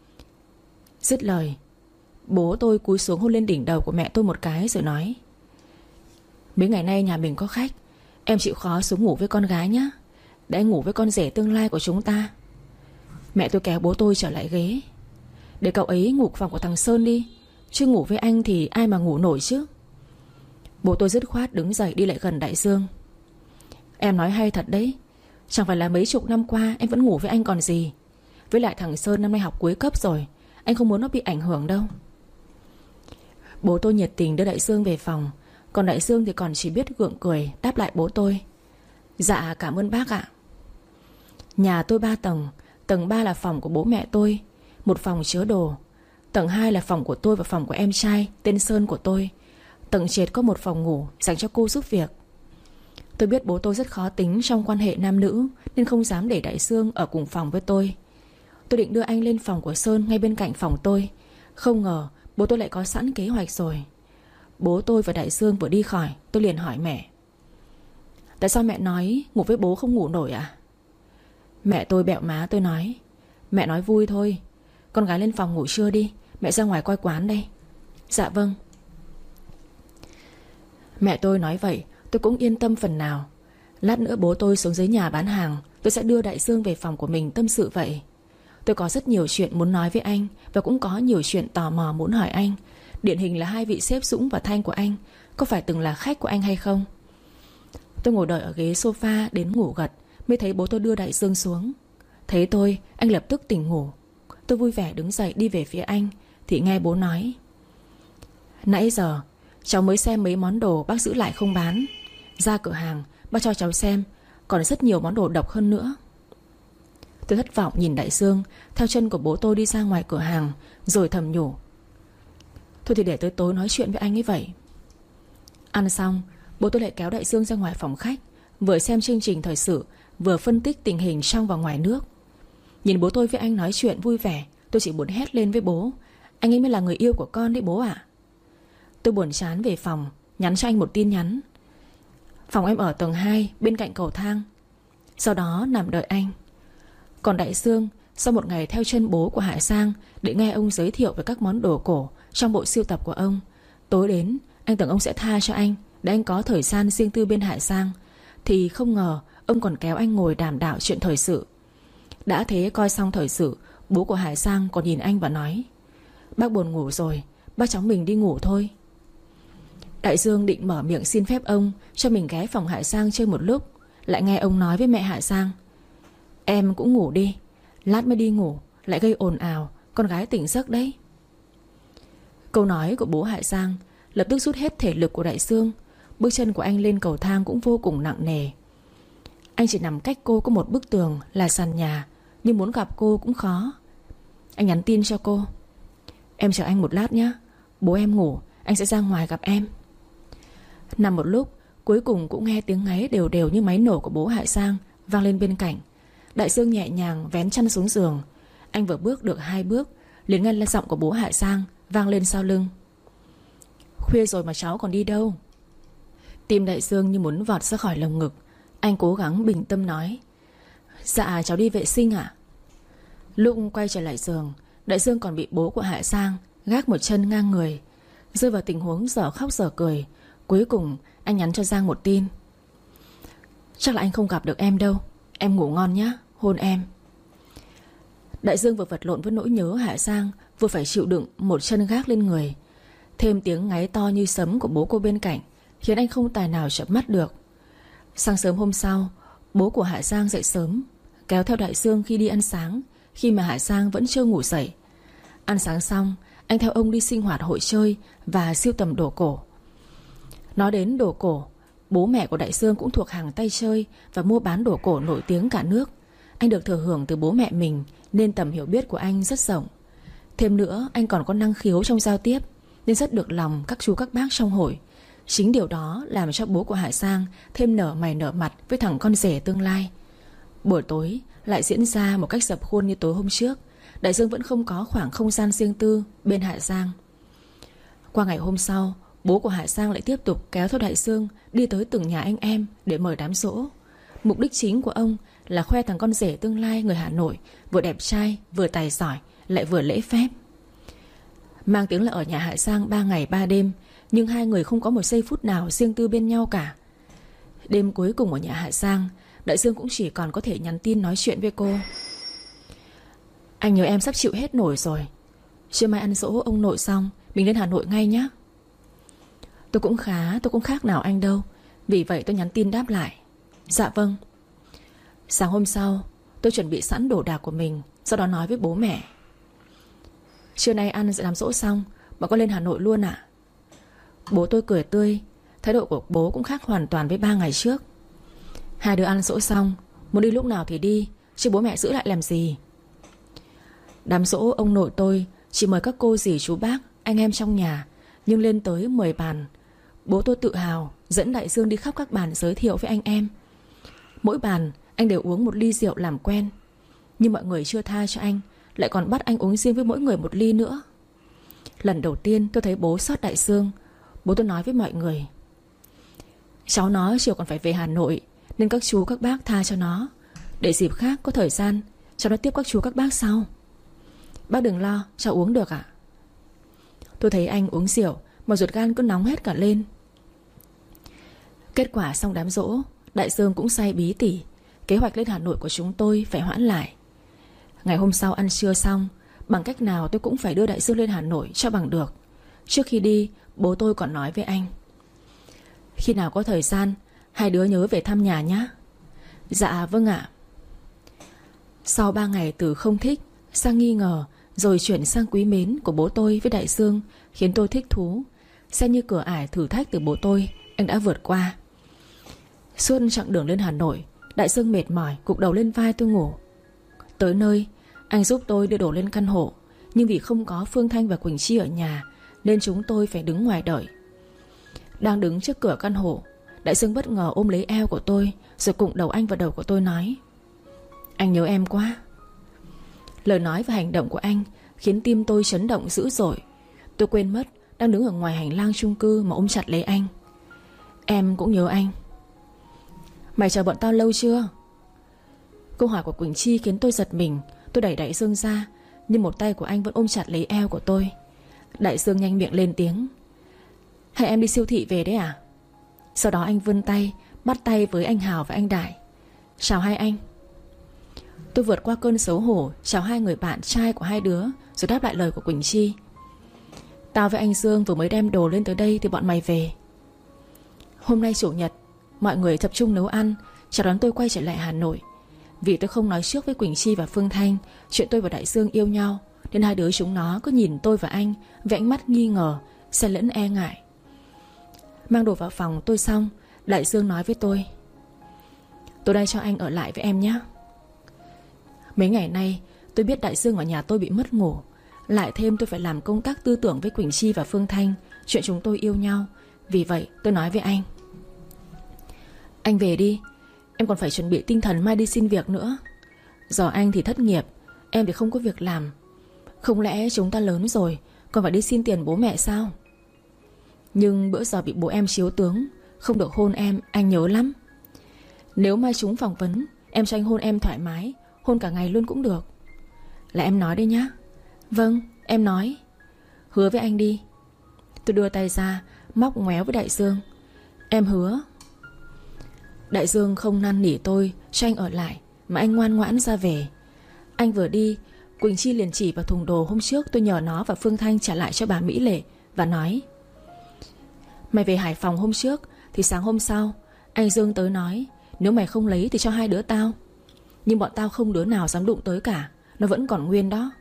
A: Dứt lời, bố tôi cúi xuống hôn lên đỉnh đầu của mẹ tôi một cái rồi nói: mấy ngày nay nhà mình có khách, em chịu khó xuống ngủ với con gái nhé, để anh ngủ với con rể tương lai của chúng ta. Mẹ tôi kéo bố tôi trở lại ghế: để cậu ấy ngủ phòng của thằng Sơn đi, chứ ngủ với anh thì ai mà ngủ nổi chứ. Bố tôi dứt khoát đứng dậy đi lại gần Đại Dương: em nói hay thật đấy, chẳng phải là mấy chục năm qua em vẫn ngủ với anh còn gì. Với lại thằng Sơn năm nay học cuối cấp rồi, anh không muốn nó bị ảnh hưởng đâu. Bố tôi nhiệt tình đưa Đại Dương về phòng, còn Đại Dương thì còn chỉ biết gượng cười đáp lại bố tôi: dạ cảm ơn bác ạ. Nhà tôi ba tầng. Tầng ba là phòng của bố mẹ tôi, một phòng chứa đồ. Tầng hai là phòng của tôi và phòng của em trai tên Sơn của tôi. Tầng trệt có một phòng ngủ dành cho cô giúp việc. Tôi biết bố tôi rất khó tính trong quan hệ nam nữ, nên không dám để Đại Dương ở cùng phòng với tôi. Tôi định đưa anh lên phòng của Sơn ngay bên cạnh phòng tôi. Không ngờ bố tôi lại có sẵn kế hoạch rồi. Bố tôi và Đại Dương vừa đi khỏi, tôi liền hỏi mẹ: tại sao mẹ nói ngủ với bố không ngủ nổi à? Mẹ tôi bẹo má tôi nói: mẹ nói vui thôi. Con gái lên phòng ngủ trưa đi, mẹ ra ngoài coi quán đây. Dạ vâng. Mẹ tôi nói vậy tôi cũng yên tâm phần nào. Lát nữa bố tôi xuống dưới nhà bán hàng, tôi sẽ đưa Đại Dương về phòng của mình tâm sự vậy. Tôi có rất nhiều chuyện muốn nói với anh, và cũng có nhiều chuyện tò mò muốn hỏi anh. Điển hình là hai vị sếp Dũng và Thanh của anh có phải từng là khách của anh hay không. Tôi ngồi đợi ở ghế sofa đến ngủ gật, mới thấy bố tôi đưa Đại Dương xuống. Thấy tôi, anh lập tức tỉnh ngủ. Tôi vui vẻ đứng dậy đi về phía anh thì nghe bố nói: nãy giờ cháu mới xem mấy món đồ bác giữ lại không bán. Ra cửa hàng bác cho cháu xem, còn rất nhiều món đồ độc hơn nữa. Tôi thất vọng nhìn Đại Dương theo chân của bố tôi đi ra ngoài cửa hàng, rồi thầm nhủ: thôi thì để tới tối nói chuyện với anh ấy vậy. Ăn xong, bố tôi lại kéo Đại Dương ra ngoài phòng khách, vừa xem chương trình thời sự, vừa phân tích tình hình trong và ngoài nước. Nhìn bố tôi với anh nói chuyện vui vẻ, tôi chỉ muốn hét lên với bố: anh ấy mới là người yêu của con đấy bố ạ. Tôi buồn chán về phòng, nhắn cho anh một tin nhắn: phòng em ở tầng hai bên cạnh cầu thang. Sau đó nằm đợi anh. Còn Đại Dương, sau một ngày theo chân bố của Hải Sang để nghe ông giới thiệu về các món đồ cổ trong bộ sưu tập của ông, tối đến anh tưởng ông sẽ tha cho anh để anh có thời gian riêng tư bên Hải Sang, thì không ngờ ông còn kéo anh ngồi đàm đạo chuyện thời sự. Đã thế coi xong thời sự, bố của Hải Sang còn nhìn anh và nói: bác buồn ngủ rồi, bác cháu mình đi ngủ thôi. Đại Dương định mở miệng xin phép ông cho mình ghé phòng Hải Sang chơi một lúc, lại nghe ông nói với mẹ Hải Sang: em cũng ngủ đi, lát mới đi ngủ lại gây ồn ào, con gái tỉnh giấc đấy. Câu nói của bố Hải Giang lập tức rút hết thể lực của Đại Dương. Bước chân của anh lên cầu thang cũng vô cùng nặng nề. Anh chỉ nằm cách cô có một bức tường là sàn nhà, nhưng muốn gặp cô cũng khó. Anh nhắn tin cho cô: "Em chờ anh một lát nhé, bố em ngủ, anh sẽ ra ngoài gặp em." Nằm một lúc, cuối cùng cũng nghe tiếng ngáy đều đều như máy nổ của bố Hải Giang vang lên bên cạnh. Đại Dương nhẹ nhàng vén chăn xuống giường. Anh vừa bước được hai bước, liền nghe giọng của bố Hải Giang vang lên sau lưng: "Khuya rồi mà cháu còn đi đâu?" Tim Đại Dương như muốn vọt ra khỏi lồng ngực. Anh cố gắng bình tâm nói: "Dạ cháu đi vệ sinh ạ." Lúc quay trở lại giường, Đại Dương còn bị bố của Hải Giang gác một chân ngang người, rơi vào tình huống dở khóc dở cười. Cuối cùng anh nhắn cho Giang một tin: "Chắc là anh không gặp được em đâu, em ngủ ngon nhé, hôn em." Đại Dương vừa vật lộn với nỗi nhớ Hải Giang, vừa phải chịu đựng một chân gác lên người. Thêm tiếng ngáy to như sấm của bố cô bên cạnh khiến anh không tài nào chợp mắt được. Sáng sớm hôm sau, bố của Hải Giang dậy sớm, kéo theo Đại Dương khi đi ăn sáng, khi mà Hải Giang vẫn chưa ngủ dậy. Ăn sáng xong, anh theo ông đi sinh hoạt hội chơi và sưu tầm đồ cổ. Nói đến đồ cổ, bố mẹ của Đại Dương cũng thuộc hàng tay chơi và mua bán đồ cổ nổi tiếng cả nước. Anh được thừa hưởng từ bố mẹ mình nên tầm hiểu biết của anh rất rộng. Thêm nữa, anh còn có năng khiếu trong giao tiếp nên rất được lòng các chú các bác trong hội. Chính điều đó làm cho bố của Hải Giang thêm nở mày nở mặt với thằng con rể tương lai. Buổi tối lại diễn ra một cách dập khuôn như tối hôm trước. Đại Dương vẫn không có khoảng không gian riêng tư bên Hải Giang. Qua ngày hôm sau, bố của Hải Giang lại tiếp tục kéo theo Đại Dương đi tới từng nhà anh em để mời đám giỗ. Mục đích chính của ông là khoe thằng con rể tương lai người Hà Nội vừa đẹp trai, vừa tài giỏi, lại vừa lễ phép. Mang tiếng là ở nhà Hải Giang ba ngày ba đêm, nhưng hai người không có một giây phút nào riêng tư bên nhau cả. Đêm cuối cùng ở nhà Hải Giang, Đại Dương cũng chỉ còn có thể nhắn tin nói chuyện với cô: "Anh nhớ em sắp chịu hết nổi rồi. Trưa mai ăn giỗ ông nội xong mình lên Hà Nội ngay nhé." Tôi cũng khá, tôi cũng khác nào anh đâu. Vì vậy tôi nhắn tin đáp lại: "Dạ vâng." Sáng hôm sau, tôi chuẩn bị sẵn đồ đạc của mình, sau đó nói với bố mẹ: "Trưa nay ăn sẽ làm giỗ xong, bọn con lên Hà Nội luôn ạ." Bố tôi cười tươi. Thái độ của bố cũng khác hoàn toàn với ba ngày trước. Hai đứa ăn giỗ xong, muốn đi lúc nào thì đi, chứ bố mẹ giữ lại làm gì. Đám giỗ ông nội tôi chỉ mời các cô dì chú bác, anh em trong nhà, nhưng lên tới mười bàn. Bố tôi tự hào dẫn Đại Dương đi khắp các bàn giới thiệu với anh em. Mỗi bàn anh đều uống một ly rượu làm quen, nhưng mọi người chưa tha cho anh, lại còn bắt anh uống riêng với mỗi người một ly nữa. Lần đầu tiên tôi thấy bố xót Đại Dương. Bố tôi nói với mọi người: "Cháu nó chiều còn phải về Hà Nội, nên các chú các bác tha cho nó. Để dịp khác có thời gian cháu nó tiếp các chú các bác sau. Bác đừng lo, cháu uống được ạ." Tôi thấy anh uống rượu mà ruột gan cứ nóng hết cả lên. Kết quả xong đám giỗ, Đại Dương cũng say bí tỉ. Kế hoạch lên Hà Nội của chúng tôi phải hoãn lại. Ngày hôm sau ăn trưa xong, bằng cách nào tôi cũng phải đưa Đại Dương lên Hà Nội cho bằng được. Trước khi đi, bố tôi còn nói với anh: "Khi nào có thời gian, hai đứa nhớ về thăm nhà nhé." "Dạ vâng ạ." Sau ba ngày từ không thích sang nghi ngờ, rồi chuyển sang quý mến của bố tôi với Đại Dương, khiến tôi thích thú. Xem như cửa ải thử thách từ bố tôi, anh đã vượt qua. Suốt chặng đường lên Hà Nội, Đại Dương mệt mỏi gục đầu lên vai tôi ngủ. Tới nơi, anh giúp tôi đưa đồ lên căn hộ, nhưng vì không có Phương Thanh và Quỳnh Chi ở nhà nên chúng tôi phải đứng ngoài đợi. Đang đứng trước cửa căn hộ, Đại Dương bất ngờ ôm lấy eo của tôi, rồi cụng đầu anh vào đầu của tôi nói: "Anh nhớ em quá." Lời nói và hành động của anh khiến tim tôi chấn động dữ dội. Tôi quên mất đang đứng ở ngoài hành lang chung cư mà ôm chặt lấy anh. "Em cũng nhớ anh." "Mày chờ bọn tao lâu chưa?" Câu hỏi của Quỳnh Chi khiến tôi giật mình. Tôi đẩy Đại Dương ra, nhưng một tay của anh vẫn ôm chặt lấy eo của tôi. Đại Dương nhanh miệng lên tiếng: "Hay em đi siêu thị về đấy à?" Sau đó anh vươn tay, bắt tay với anh Hào và anh Đại: "Chào hai anh." Tôi vượt qua cơn xấu hổ, chào hai người bạn trai của hai đứa, rồi đáp lại lời của Quỳnh Chi: "Tao với anh Dương vừa mới đem đồ lên tới đây thì bọn mày về." Hôm nay chủ nhật, mọi người tập trung nấu ăn chào đón tôi quay trở lại Hà Nội. Vì tôi không nói trước với Quỳnh Chi và Phương Thanh chuyện tôi và Đại Dương yêu nhau, Nên hai đứa chúng nó cứ nhìn tôi và anh với ánh mắt nghi ngờ, xen lẫn e ngại. Mang đồ vào phòng tôi xong, Đại Dương nói với tôi: "Tôi đây cho anh ở lại với em nhé." Mấy ngày nay tôi biết Đại Dương ở nhà tôi bị mất ngủ, lại thêm tôi phải làm công tác tư tưởng với Quỳnh Chi và Phương Thanh chuyện chúng tôi yêu nhau. Vì vậy tôi nói với anh: "Anh về đi, em còn phải chuẩn bị tinh thần mai đi xin việc nữa. Giờ anh thì thất nghiệp, em thì không có việc làm. Không lẽ chúng ta lớn rồi còn phải đi xin tiền bố mẹ sao? Nhưng bữa giờ bị bố em chiếu tướng, không được hôn em, anh nhớ lắm. Nếu mai chúng phỏng vấn, em cho anh hôn em thoải mái, hôn cả ngày luôn cũng được. Là em nói đấy nhá." "Vâng, em nói." "Hứa với anh đi." Tôi đưa tay ra, móc ngoéo với Đại Dương: "Em hứa." Đại Dương không năn nỉ tôi cho anh ở lại, mà anh ngoan ngoãn ra về. Anh vừa đi, Quỳnh Chi liền chỉ vào thùng đồ hôm trước tôi nhờ nó và Phương Thanh trả lại cho bà Mỹ Lệ và nói: "Mày về Hải Phòng hôm trước thì sáng hôm sau anh Dương tới nói nếu mày không lấy thì cho hai đứa tao. Nhưng bọn tao không đứa nào dám đụng tới cả, nó vẫn còn nguyên đó.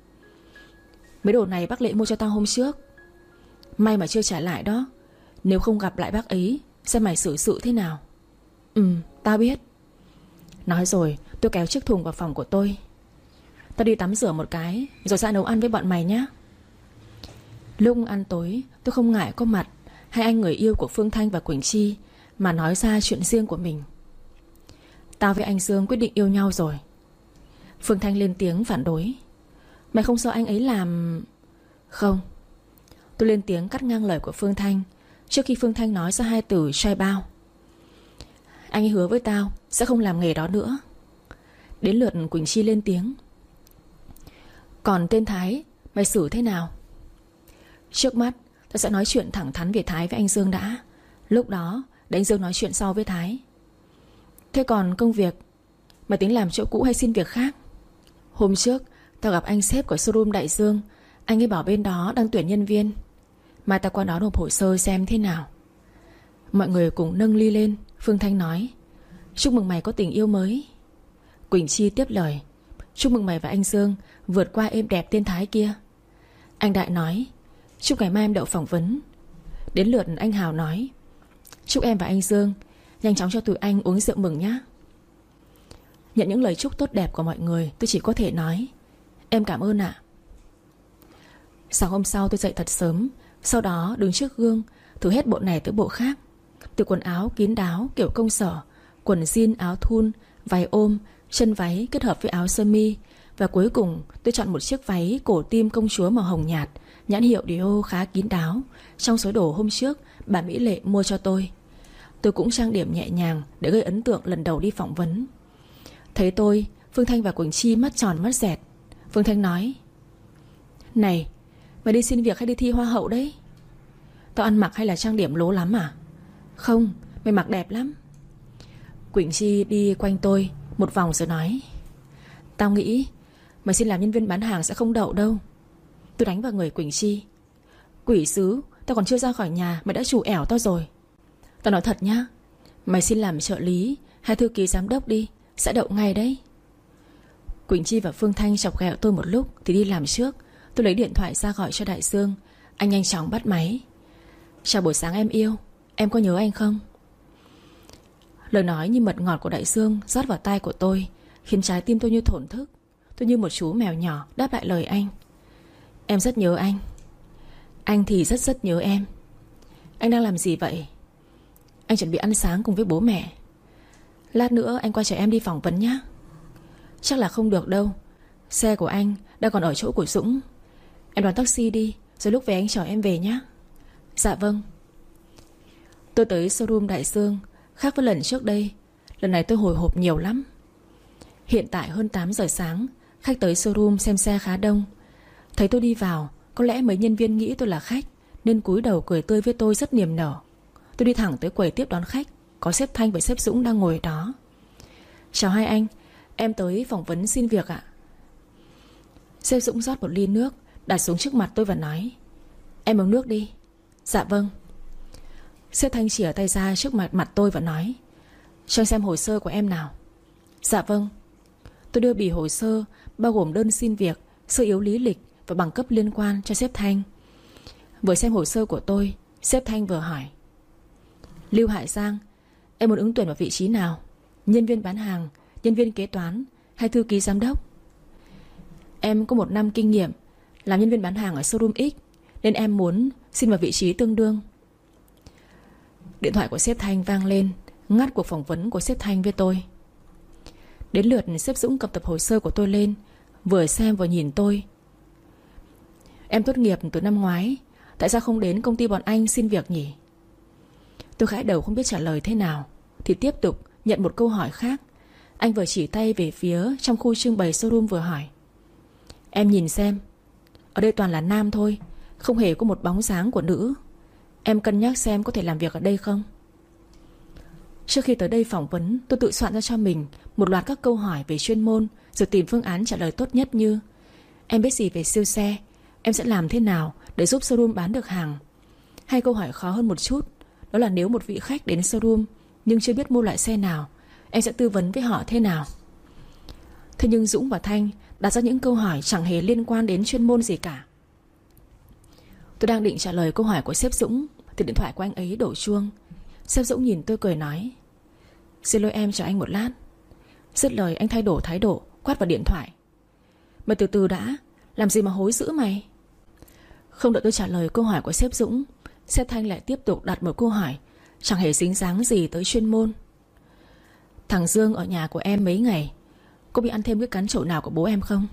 A: Mấy đồ này bác Lệ mua cho tao hôm trước, may mà chưa trả lại đó. Nếu không gặp lại bác ấy, xem mày xử sự thế nào." "Ừ, tao biết." Nói rồi tôi kéo chiếc thùng vào phòng của tôi: "Tao đi tắm rửa một cái rồi ra nấu ăn với bọn mày nhé." Lúc ăn tối tôi không ngại có mặt hai anh người yêu của Phương Thanh và Quỳnh Chi mà nói ra chuyện riêng của mình. "Tao với anh Dương quyết định yêu nhau rồi." Phương Thanh lên tiếng phản đối: "Mày không sợ anh ấy làm..." "Không." Tôi lên tiếng cắt ngang lời của Phương Thanh trước khi Phương Thanh nói ra hai từ trai bao. "Anh ấy hứa với tao sẽ không làm nghề đó nữa." Đến lượt Quỳnh Chi lên tiếng: "Còn tên Thái, mày xử thế nào?" "Trước mắt tao sẽ nói chuyện thẳng thắn về Thái với anh Dương đã. Lúc đó để anh Dương nói chuyện sau với Thái." "Thế còn công việc, mày tính làm chỗ cũ hay xin việc khác?" "Hôm trước tao gặp anh sếp của showroom Đại Dương, anh ấy bảo bên đó đang tuyển nhân viên. Mai tao qua đó nộp hồ sơ xem thế nào." Mọi người cùng nâng ly lên. Phương Thanh nói: "Chúc mừng mày có tình yêu mới." Quỳnh Chi tiếp lời: "Chúc mừng mày và anh Dương vượt qua êm đẹp tên Thái kia." Anh Đại nói: "Chúc ngày mai em đậu phỏng vấn." Đến lượt anh Hào nói: "Chúc em và anh Dương nhanh chóng cho tụi anh uống rượu mừng nhé." Nhận những lời chúc tốt đẹp của mọi người, tôi chỉ có thể nói: "Em cảm ơn ạ." Sáng hôm sau tôi dậy thật sớm, sau đó đứng trước gương thử hết bộ này tới bộ khác. Từ quần áo kín đáo kiểu công sở, quần jean, áo thun, váy ôm, chân váy kết hợp với áo sơ mi, và cuối cùng tôi chọn một chiếc váy cổ tim công chúa màu hồng nhạt, nhãn hiệu Dior khá kín đáo, trong số đồ hôm trước bà Mỹ Lệ mua cho tôi. Tôi cũng trang điểm nhẹ nhàng để gây ấn tượng lần đầu đi phỏng vấn. Thấy tôi, Phương Thanh và Quỳnh Chi mắt tròn mắt dẹt. Phương Thanh nói: "Này, mày đi xin việc hay đi thi hoa hậu đấy? Tao ăn mặc hay là trang điểm lố lắm à?" "Không, mày mặc đẹp lắm." Quỳnh Chi đi quanh tôi một vòng rồi nói: "Tao nghĩ mày xin làm nhân viên bán hàng sẽ không đậu đâu." Tôi đánh vào người Quỳnh Chi: "Quỷ sứ, tao còn chưa ra khỏi nhà mày đã trù ẻo tao rồi. Tao nói thật nhá, mày xin làm trợ lý hay thư ký giám đốc đi, sẽ đậu ngay đấy." Quỳnh Chi và Phương Thanh chọc ghẹo tôi một lúc thì đi làm trước. Tôi lấy điện thoại ra gọi cho Đại Dương. Anh nhanh chóng bắt máy: "Chào buổi sáng em yêu, em có nhớ anh không?" Lời nói như mật ngọt của Đại Dương rót vào tai của tôi, khiến trái tim tôi như thổn thức. Tôi như một chú mèo nhỏ đáp lại lời anh: "Em rất nhớ anh." "Anh thì rất rất nhớ em." "Anh đang làm gì vậy?" "Anh chuẩn bị ăn sáng cùng với bố mẹ. Lát nữa anh qua chở em đi phỏng vấn nhé." "Chắc là không được đâu, xe của anh đang còn ở chỗ của Dũng. Em đón taxi đi, rồi lúc về anh chở em về nhé." "Dạ vâng." Tôi tới showroom Đại Dương. Khác với lần trước đây, lần này tôi hồi hộp nhiều lắm. Hiện tại hơn tám giờ sáng, khách tới showroom xem xe khá đông. Thấy tôi đi vào, có lẽ mấy nhân viên nghĩ tôi là khách nên cúi đầu cười tươi với tôi rất niềm nở. Tôi đi thẳng tới quầy tiếp đón khách. Có sếp Thanh và sếp Dũng đang ngồi đó. "Chào hai anh, em tới phỏng vấn xin việc ạ." Sếp Dũng rót một ly nước đặt xuống trước mặt tôi và nói: "Em uống nước đi." "Dạ vâng." Sếp Thanh chìa tay ra trước mặt mặt tôi và nói: "Cho anh xem hồ sơ của em nào." "Dạ vâng." Tôi đưa bì hồ sơ bao gồm đơn xin việc, sơ yếu lý lịch, và bằng cấp liên quan cho sếp Thanh. Vừa xem hồ sơ của tôi, sếp Thanh vừa hỏi: Lưu Hải Giang, em muốn ứng tuyển vào vị trí nào? Nhân viên bán hàng, nhân viên kế toán hay thư ký giám đốc? Em có một năm kinh nghiệm làm nhân viên bán hàng ở showroom X, nên em muốn xin vào vị trí tương đương. Điện thoại của sếp Thanh vang lên, ngắt cuộc phỏng vấn của sếp Thanh với tôi. Đến lượt sếp Dũng cầm tập hồ sơ của tôi lên, vừa xem vừa nhìn tôi. Em tốt nghiệp từ năm ngoái, tại sao không đến công ty bọn anh xin việc nhỉ? Tôi gãi đầu không biết trả lời thế nào, thì tiếp tục nhận một câu hỏi khác. Anh vừa chỉ tay về phía trong khu trưng bày showroom vừa hỏi: Em nhìn xem, ở đây toàn là nam thôi, không hề có một bóng dáng của nữ. Em cân nhắc xem có thể làm việc ở đây không? Trước khi tới đây phỏng vấn, tôi tự soạn ra cho mình một loạt các câu hỏi về chuyên môn, rồi tìm phương án trả lời tốt nhất như: Em biết gì về siêu xe? Em sẽ làm thế nào để giúp showroom bán được hàng? Hay câu hỏi khó hơn một chút, đó là nếu một vị khách đến showroom nhưng chưa biết mua loại xe nào, em sẽ tư vấn với họ thế nào? Thế nhưng Dũng và Thanh đặt ra những câu hỏi chẳng hề liên quan đến chuyên môn gì cả. Tôi đang định trả lời câu hỏi của sếp Dũng thì điện thoại của anh ấy đổ chuông. Sếp Dũng nhìn tôi cười nói: Xin lỗi em, chờ anh một lát. Dứt lời anh thay đổi thái độ, quát vào điện thoại: Mày từ từ đã, làm gì mà hối dữ mày? Không đợi tôi trả lời câu hỏi của sếp Dũng, sếp Thanh lại tiếp tục đặt một câu hỏi chẳng hề dính dáng gì tới chuyên môn: Thằng Dương ở nhà của em mấy ngày, có bị ăn thêm cái cán chổi nào của bố em không?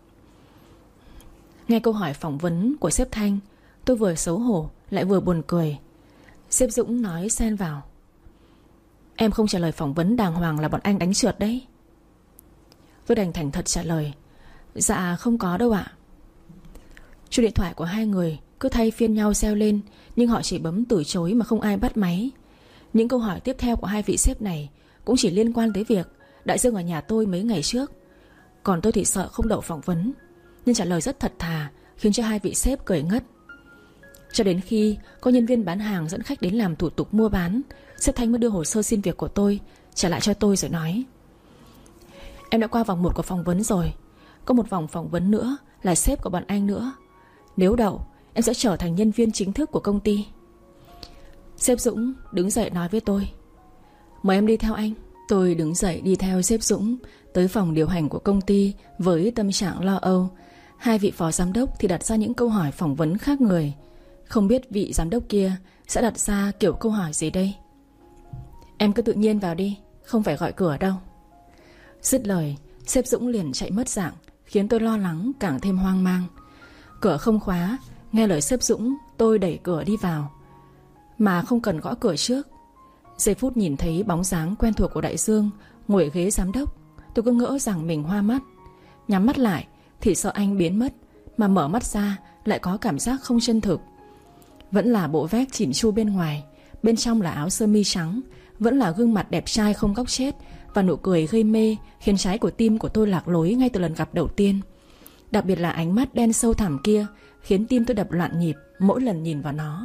A: Nghe câu hỏi phỏng vấn của sếp Thanh, tôi vừa xấu hổ lại vừa buồn cười. Sếp Dũng nói xen vào: Em không trả lời phỏng vấn đàng hoàng là bọn anh đánh trượt đấy. Tôi đành thành thật trả lời: Dạ không có đâu ạ. Chuông điện thoại của hai người cứ thay phiên nhau reo lên, nhưng họ chỉ bấm từ chối mà không ai bắt máy. Những câu hỏi tiếp theo của hai vị sếp này cũng chỉ liên quan tới việc Đại Dương ở nhà tôi mấy ngày trước. Còn tôi thì sợ không đậu phỏng vấn, nên trả lời rất thật thà, khiến cho hai vị sếp cười ngất. Cho đến khi có nhân viên bán hàng dẫn khách đến làm thủ tục mua bán, sếp Thanh mới đưa hồ sơ xin việc của tôi trả lại cho tôi rồi nói: Em đã qua vòng một của phỏng vấn rồi, có một vòng phỏng vấn nữa là sếp của bọn anh nữa. Nếu đậu, em sẽ trở thành nhân viên chính thức của công ty. Sếp Dũng đứng dậy nói với tôi: Mời em đi theo anh. Tôi đứng dậy đi theo sếp Dũng tới phòng điều hành của công ty với tâm trạng lo âu. Hai vị phó giám đốc thì đặt ra những câu hỏi phỏng vấn khác người. Không biết vị giám đốc kia sẽ đặt ra kiểu câu hỏi gì đây? Em cứ tự nhiên vào đi, không phải gọi cửa đâu. Dứt lời, sếp Dũng liền chạy mất dạng, khiến tôi lo lắng càng thêm hoang mang. Cửa không khóa, nghe lời sếp Dũng, tôi đẩy cửa đi vào, mà không cần gõ cửa trước. Giây phút nhìn thấy bóng dáng quen thuộc của Đại Dương ngồi ở ghế giám đốc, tôi cứ ngỡ rằng mình hoa mắt. Nhắm mắt lại thì sợ anh biến mất, mà mở mắt ra lại có cảm giác không chân thực. Vẫn là bộ vest chỉn chu bên ngoài, bên trong là áo sơ mi trắng, vẫn là gương mặt đẹp trai không góc chết, và nụ cười gây mê khiến trái của tim của tôi lạc lối ngay từ lần gặp đầu tiên. Đặc biệt là ánh mắt đen sâu thẳm kia khiến tim tôi đập loạn nhịp mỗi lần nhìn vào nó.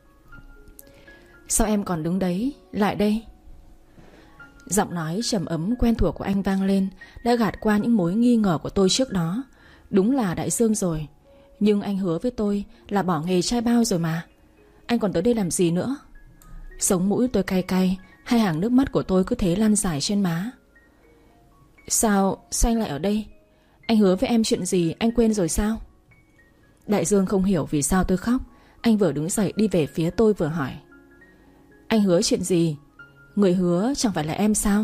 A: Sao em còn đứng đấy, lại đây. Giọng nói trầm ấm quen thuộc của anh vang lên, đã gạt qua những mối nghi ngờ của tôi trước đó. Đúng là Đại Dương rồi, nhưng anh hứa với tôi là bỏ nghề trai bao rồi mà. Anh còn tới đây làm gì nữa? Sống mũi tôi cay cay, hai hàng nước mắt của tôi cứ thế lan dài trên má. Sao, sao anh lại ở đây? Anh hứa với em chuyện gì anh quên rồi sao? Đại Dương không hiểu vì sao tôi khóc. Anh vừa đứng dậy đi về phía tôi vừa hỏi: Anh hứa chuyện gì? Người hứa chẳng phải là em sao?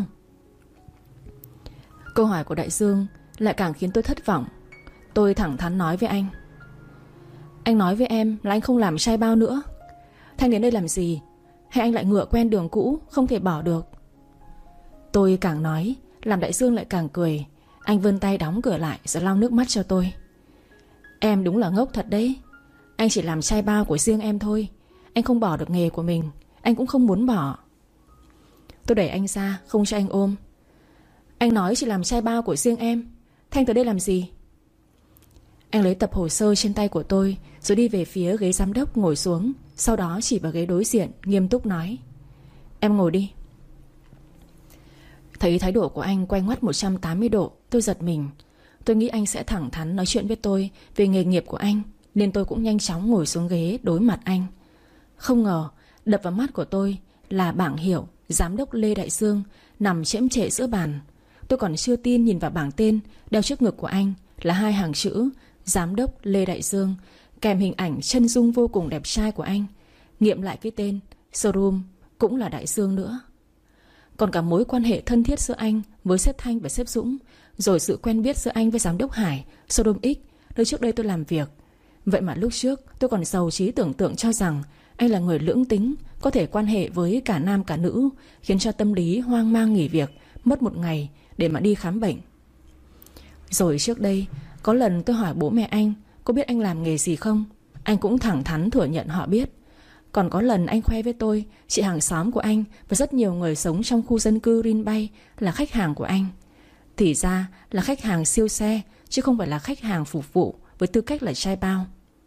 A: Câu hỏi của Đại Dương lại càng khiến tôi thất vọng. Tôi thẳng thắn nói với anh: Anh nói với em là anh không làm trai bao nữa. Thanh đến đây làm gì? Hay anh lại ngựa quen đường cũ không thể bỏ được? Tôi càng nói làm Đại Dương lại càng cười. Anh vươn tay đóng cửa lại rồi lau nước mắt cho tôi. Em đúng là ngốc thật đấy. Anh chỉ làm trai bao của riêng em thôi. Anh không bỏ được nghề của mình. Anh cũng không muốn bỏ. Tôi đẩy anh ra không cho anh ôm. Anh nói chỉ làm trai bao của riêng em. Thanh tới đây làm gì? Anh lấy tập hồ sơ trên tay của tôi rồi đi về phía ghế giám đốc ngồi xuống. Sau đó chỉ vào ghế đối diện, nghiêm túc nói: Em ngồi đi. Thấy thái độ của anh quay ngoắt một trăm tám mươi độ, tôi giật mình. Tôi nghĩ anh sẽ thẳng thắn nói chuyện với tôi về nghề nghiệp của anh, nên tôi cũng nhanh chóng ngồi xuống ghế đối mặt anh. Không ngờ đập vào mắt của tôi là bảng hiệu Giám đốc Lê Đại Dương nằm chễm chệ giữa bàn. Tôi còn chưa tin nhìn vào bảng tên đeo trước ngực của anh là hai hàng chữ Giám đốc Lê Đại Dương, kèm hình ảnh chân dung vô cùng đẹp trai của anh. Nghiệm lại cái tên, showroom cũng là Đại Dương nữa. Còn cả mối quan hệ thân thiết giữa anh với sếp Thanh và sếp Dũng, rồi sự quen biết giữa anh với giám đốc Hải, showroom X, nơi trước đây tôi làm việc. Vậy mà lúc trước tôi còn giàu trí tưởng tượng cho rằng anh là người lưỡng tính, có thể quan hệ với cả nam cả nữ, khiến cho tâm lý hoang mang nghỉ việc, mất một ngày để mà đi khám bệnh. Rồi trước đây có lần tôi hỏi bố mẹ anh có biết anh làm nghề gì không, anh cũng thẳng thắn thừa nhận họ biết. Còn có lần anh khoe với tôi chị hàng xóm của anh và rất nhiều người sống trong khu dân cư Green Bay là khách hàng của anh. Thì ra là khách hàng siêu xe, chứ không phải là khách hàng phục vụ với tư cách là trai bao.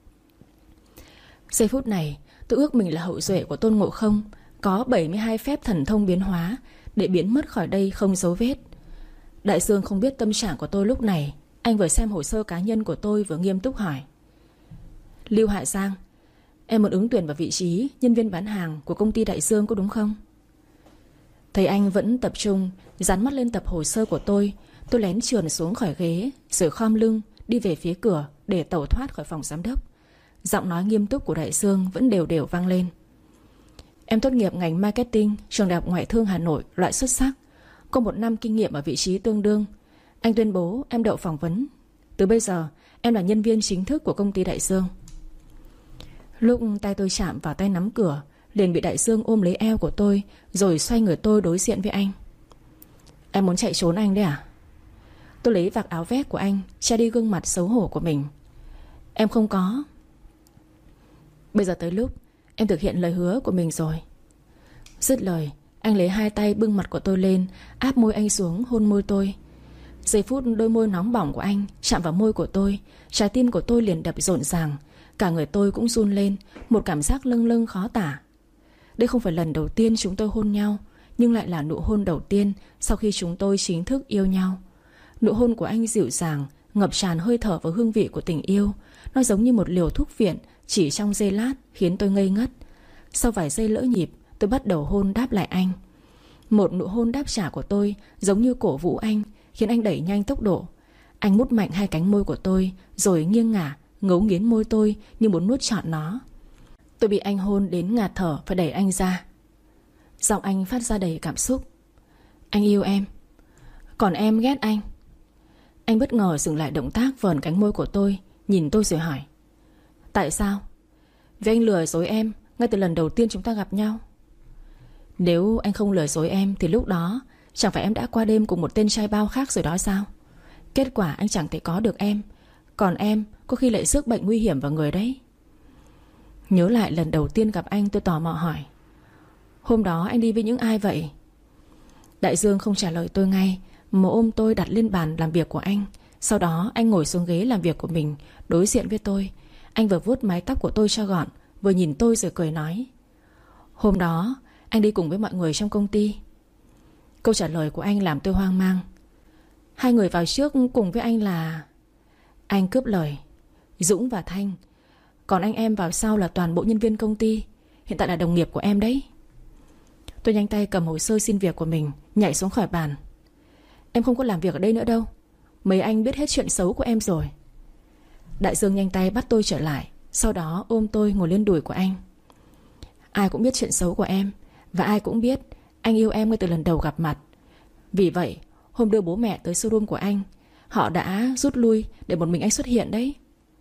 A: Giây phút này tôi ước mình là hậu duệ của Tôn Ngộ Không, có bảy mươi hai phép thần thông biến hóa để biến mất khỏi đây không dấu vết. Đại Dương không biết tâm trạng của tôi lúc này. Anh vừa xem hồ sơ cá nhân của tôi vừa nghiêm túc hỏi: Lưu Hạ Giang, em muốn ứng tuyển vào vị trí nhân viên bán hàng của công ty Đại Dương có đúng không? Thấy anh vẫn tập trung dán mắt lên tập hồ sơ của tôi, tôi lén trườn xuống khỏi ghế, rồi khom lưng đi về phía cửa để tẩu thoát khỏi phòng giám đốc. Giọng nói nghiêm túc của Đại Dương vẫn đều đều vang lên: Em tốt nghiệp ngành marketing trường Đại học Ngoại thương Hà Nội, loại xuất sắc, có một năm kinh nghiệm ở vị trí tương đương. Anh tuyên bố em đậu phỏng vấn. Từ bây giờ em là nhân viên chính thức của công ty Đại Dương. Lúc tay tôi chạm vào tay nắm cửa, liền bị Đại Dương ôm lấy eo của tôi, rồi xoay người tôi đối diện với anh. Em muốn chạy trốn anh đấy à? Tôi lấy vạt áo vest của anh che đi gương mặt xấu hổ của mình. Em không có. Bây giờ tới lúc em thực hiện lời hứa của mình rồi. Dứt lời, anh lấy hai tay bưng mặt của tôi lên, áp môi anh xuống hôn môi tôi. Giây phút đôi môi nóng bỏng của anh chạm vào môi của tôi, trái tim của tôi liền đập rộn ràng, cả người tôi cũng run lên, một cảm giác lâng lâng khó tả. Đây không phải lần đầu tiên chúng tôi hôn nhau, nhưng lại là nụ hôn đầu tiên sau khi chúng tôi chính thức yêu nhau. Nụ hôn của anh dịu dàng, ngập tràn hơi thở và hương vị của tình yêu. Nó giống như một liều thuốc viện, chỉ trong giây lát khiến tôi ngây ngất. Sau vài giây lỡ nhịp, tôi bắt đầu hôn đáp lại anh. Một nụ hôn đáp trả của tôi giống như cổ vũ anh, khiến anh đẩy nhanh tốc độ. Anh mút mạnh hai cánh môi của tôi, rồi nghiêng ngả ngấu nghiến môi tôi như muốn nuốt trọn nó. Tôi bị anh hôn đến ngạt thở, phải đẩy anh ra. Giọng anh phát ra đầy cảm xúc. Anh yêu em, còn em ghét anh. Anh bất ngờ dừng lại động tác vờn cánh môi của tôi, nhìn tôi rồi hỏi: Tại sao? Vì anh lừa dối em ngay từ lần đầu tiên chúng ta gặp nhau. Nếu anh không lừa dối em thì lúc đó chẳng phải em đã qua đêm cùng một tên trai bao khác rồi đó sao? Kết quả anh chẳng thể có được em, còn em có khi lại rước bệnh nguy hiểm vào người đấy. Nhớ lại lần đầu tiên gặp anh, tôi tò mò hỏi: Hôm đó anh đi với những ai vậy? Đại Dương không trả lời tôi ngay, mà ôm tôi đặt lên bàn làm việc của anh. Sau đó anh ngồi xuống ghế làm việc của mình, đối diện với tôi. Anh vừa vuốt mái tóc của tôi cho gọn, vừa nhìn tôi rồi cười nói: Hôm đó anh đi cùng với mọi người trong công ty. Câu trả lời của anh làm tôi hoang mang. Hai người vào trước cùng với anh là... Anh cướp lời: Dũng và Thanh. Còn anh em vào sau là toàn bộ nhân viên công ty, hiện tại là đồng nghiệp của em đấy. Tôi nhanh tay cầm hồ sơ xin việc của mình, nhảy xuống khỏi bàn. Em không có làm việc ở đây nữa đâu, mấy anh biết hết chuyện xấu của em rồi. Đại Dương nhanh tay bắt tôi trở lại, sau đó ôm tôi ngồi lên đùi của anh. Ai cũng biết chuyện xấu của em, và ai cũng biết anh yêu em ngay từ lần đầu gặp mặt. Vì vậy hôm đưa bố mẹ tới showroom của anh, họ đã rút lui để một mình anh xuất hiện đấy.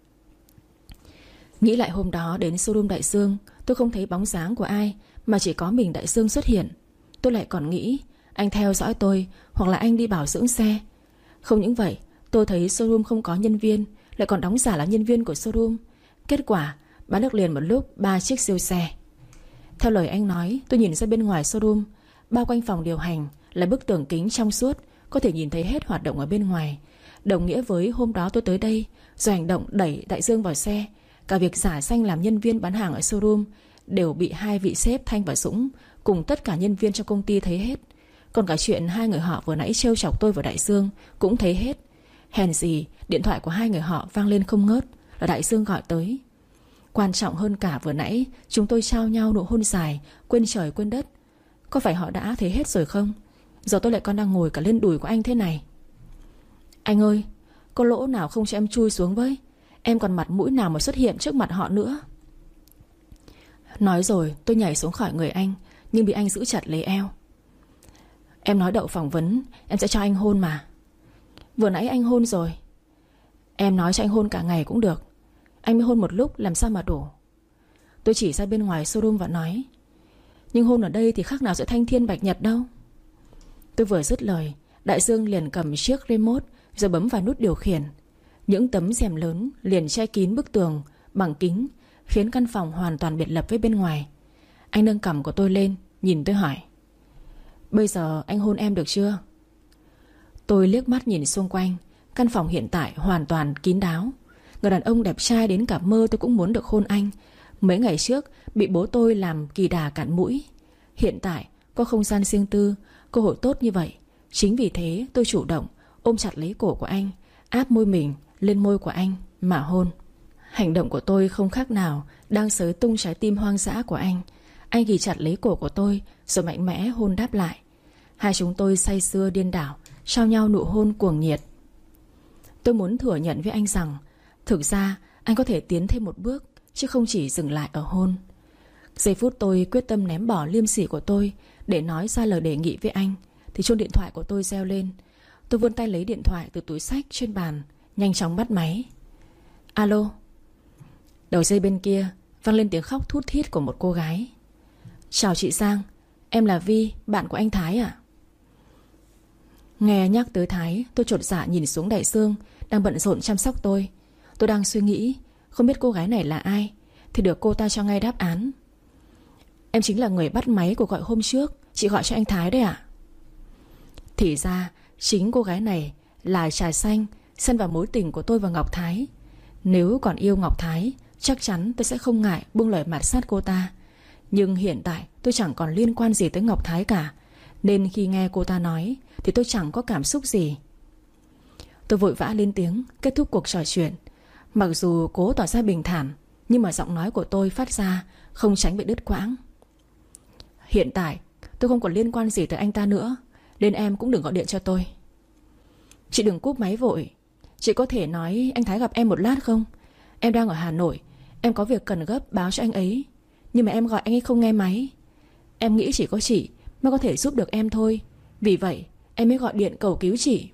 A: Nghĩ lại hôm đó đến showroom Đại Dương, tôi không thấy bóng dáng của ai, mà chỉ có mình Đại Dương xuất hiện. Tôi lại còn nghĩ anh theo dõi tôi, hoặc là anh đi bảo dưỡng xe. Không những vậy, tôi thấy showroom không có nhân viên, lại còn đóng giả là nhân viên của showroom. Kết quả bán được liền một lúc ba chiếc siêu xe. Theo lời anh nói, tôi nhìn ra bên ngoài showroom, bao quanh phòng điều hành là bức tường kính trong suốt, có thể nhìn thấy hết hoạt động ở bên ngoài. Đồng nghĩa với hôm đó tôi tới đây, rồi hành động đẩy Đại Dương vào xe, cả việc giả danh làm nhân viên bán hàng ở showroom đều bị hai vị sếp Thanh và Dũng cùng tất cả nhân viên trong công ty thấy hết. Còn cả chuyện hai người họ vừa nãy trêu chọc tôi và Đại Dương cũng thấy hết. Hèn gì điện thoại của hai người họ vang lên không ngớt. Là Đại Dương gọi tới. Quan trọng hơn cả vừa nãy chúng tôi trao nhau nụ hôn dài, quên trời quên đất. Có phải họ đã thấy hết rồi không? Giờ tôi lại còn đang ngồi cả lên đùi của anh thế này. Anh ơi, có lỗ nào không cho em chui xuống với? Em còn mặt mũi nào mà xuất hiện trước mặt họ nữa. Nói rồi tôi nhảy xuống khỏi người anh, nhưng bị anh giữ chặt lấy eo. Em nói đậu phỏng vấn em sẽ cho anh hôn mà. Vừa nãy anh hôn rồi. Em nói cho anh hôn cả ngày cũng được. Anh mới hôn một lúc làm sao mà đủ. Tôi chỉ ra bên ngoài showroom và nói, nhưng hôn ở đây thì khác nào giữa thanh thiên bạch nhật đâu. Tôi vừa dứt lời, Đại Dương liền cầm chiếc remote rồi bấm vào nút điều khiển. Những tấm rèm lớn liền che kín bức tường bằng kính, khiến căn phòng hoàn toàn biệt lập với bên ngoài. Anh nâng cằm của tôi lên, nhìn tôi hỏi, bây giờ anh hôn em được chưa? Tôi liếc mắt nhìn xung quanh. Căn phòng hiện tại hoàn toàn kín đáo. Người đàn ông đẹp trai đến cả mơ tôi cũng muốn được hôn anh. Mấy ngày trước bị bố tôi làm kỳ đà cạn mũi. Hiện tại có không gian riêng tư, cơ hội tốt như vậy. Chính vì thế tôi chủ động ôm chặt lấy cổ của anh, áp môi mình lên môi của anh mà hôn. Hành động của tôi không khác nào đang xới tung trái tim hoang dã của anh. Anh ghì chặt lấy cổ của tôi rồi mạnh mẽ hôn đáp lại. Hai chúng tôi say sưa điên đảo, trao nhau nụ hôn cuồng nhiệt. Tôi muốn thừa nhận với anh rằng thực ra anh có thể tiến thêm một bước, chứ không chỉ dừng lại ở hôn. Giây phút tôi quyết tâm ném bỏ liêm sỉ của tôi để nói ra lời đề nghị với anh, thì chuông điện thoại của tôi reo lên. Tôi vươn tay lấy điện thoại từ túi xách trên bàn, nhanh chóng bắt máy. Alo. Đầu dây bên kia vang lên tiếng khóc thút thít của một cô gái. Chào chị Giang, em là Vi, bạn của anh Thái ạ. Nghe nhắc tới Thái, tôi chột dạ nhìn xuống Đại Dương đang bận rộn chăm sóc tôi. Tôi đang suy nghĩ không biết cô gái này là ai, thì được cô ta cho ngay đáp án. Em chính là người bắt máy cuộc gọi hôm trước chị gọi cho anh Thái đấy ạ. Thì ra chính cô gái này là trà xanh xen vào mối tình của tôi và Ngọc Thái. Nếu còn yêu Ngọc Thái, chắc chắn tôi sẽ không ngại buông lời mạt sát cô ta. Nhưng hiện tại tôi chẳng còn liên quan gì tới Ngọc Thái cả, nên khi nghe cô ta nói thì tôi chẳng có cảm xúc gì. Tôi vội vã lên tiếng kết thúc cuộc trò chuyện. Mặc dù cố tỏ ra bình thản, nhưng mà giọng nói của tôi phát ra không tránh bị đứt quãng. Hiện tại tôi không còn liên quan gì tới anh ta nữa, nên em cũng đừng gọi điện cho tôi. Chị đừng cúp máy vội. Chị có thể nói anh Thái gặp em một lát không? Em đang ở Hà Nội, em có việc cần gấp báo cho anh ấy, nhưng mà em gọi anh ấy không nghe máy. Em nghĩ chỉ có chị mới có thể giúp được em thôi, vì vậy em mới gọi điện cầu cứu chị.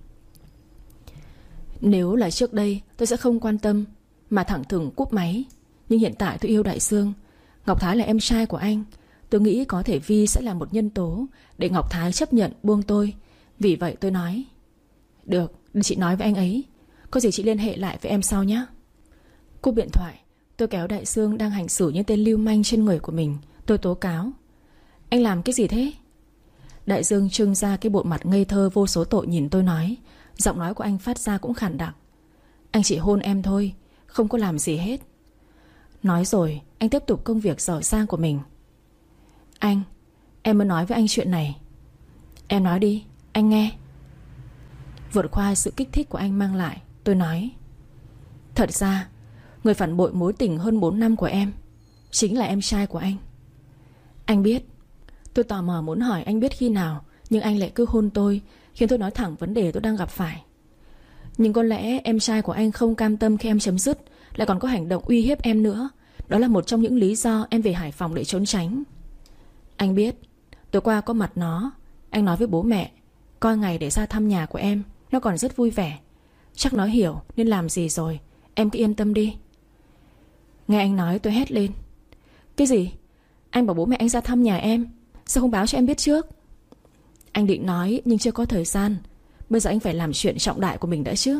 A: Nếu là trước đây tôi sẽ không quan tâm mà thẳng thừng cúp máy. Nhưng hiện tại tôi yêu Đại Dương. Ngọc Thái là em trai của anh. Tôi nghĩ có thể Vi sẽ là một nhân tố để Ngọc Thái chấp nhận buông tôi. Vì vậy tôi nói, được, để chị nói với anh ấy. Có gì chị liên hệ lại với em sau nhé. Cúp điện thoại, tôi kéo Đại Dương đang hành xử như tên lưu manh trên người của mình. Tôi tố cáo, anh làm cái gì thế? Đại Dương trưng ra cái bộ mặt ngây thơ vô số tội nhìn tôi nói. Giọng nói của anh phát ra cũng khàn đặc. Anh chỉ hôn em thôi, không có làm gì hết. Nói rồi anh tiếp tục công việc giỏi giang của mình. Anh, em muốn nói với anh chuyện này. Em nói đi, anh nghe. Vượt qua sự kích thích của anh mang lại, tôi nói, thật ra người phản bội mối tình hơn bốn năm của em chính là em trai của anh. Anh biết. Tôi tò mò muốn hỏi anh biết khi nào, nhưng anh lại cứ hôn tôi, khiến tôi nói thẳng vấn đề tôi đang gặp phải. Nhưng có lẽ em trai của anh không cam tâm khi em chấm dứt, lại còn có hành động uy hiếp em nữa. Đó là một trong những lý do em về Hải Phòng để trốn tránh. Anh biết. Tối qua có mặt nó, anh nói với bố mẹ coi ngày để ra thăm nhà của em. Nó còn rất vui vẻ. Chắc nó hiểu nên làm gì rồi. Em cứ yên tâm đi. Nghe anh nói tôi hét lên. Cái gì? Anh bảo bố mẹ anh ra thăm nhà em, sao không báo cho em biết trước? Anh định nói nhưng chưa có thời gian. Bây giờ anh phải làm chuyện trọng đại của mình đã chứ.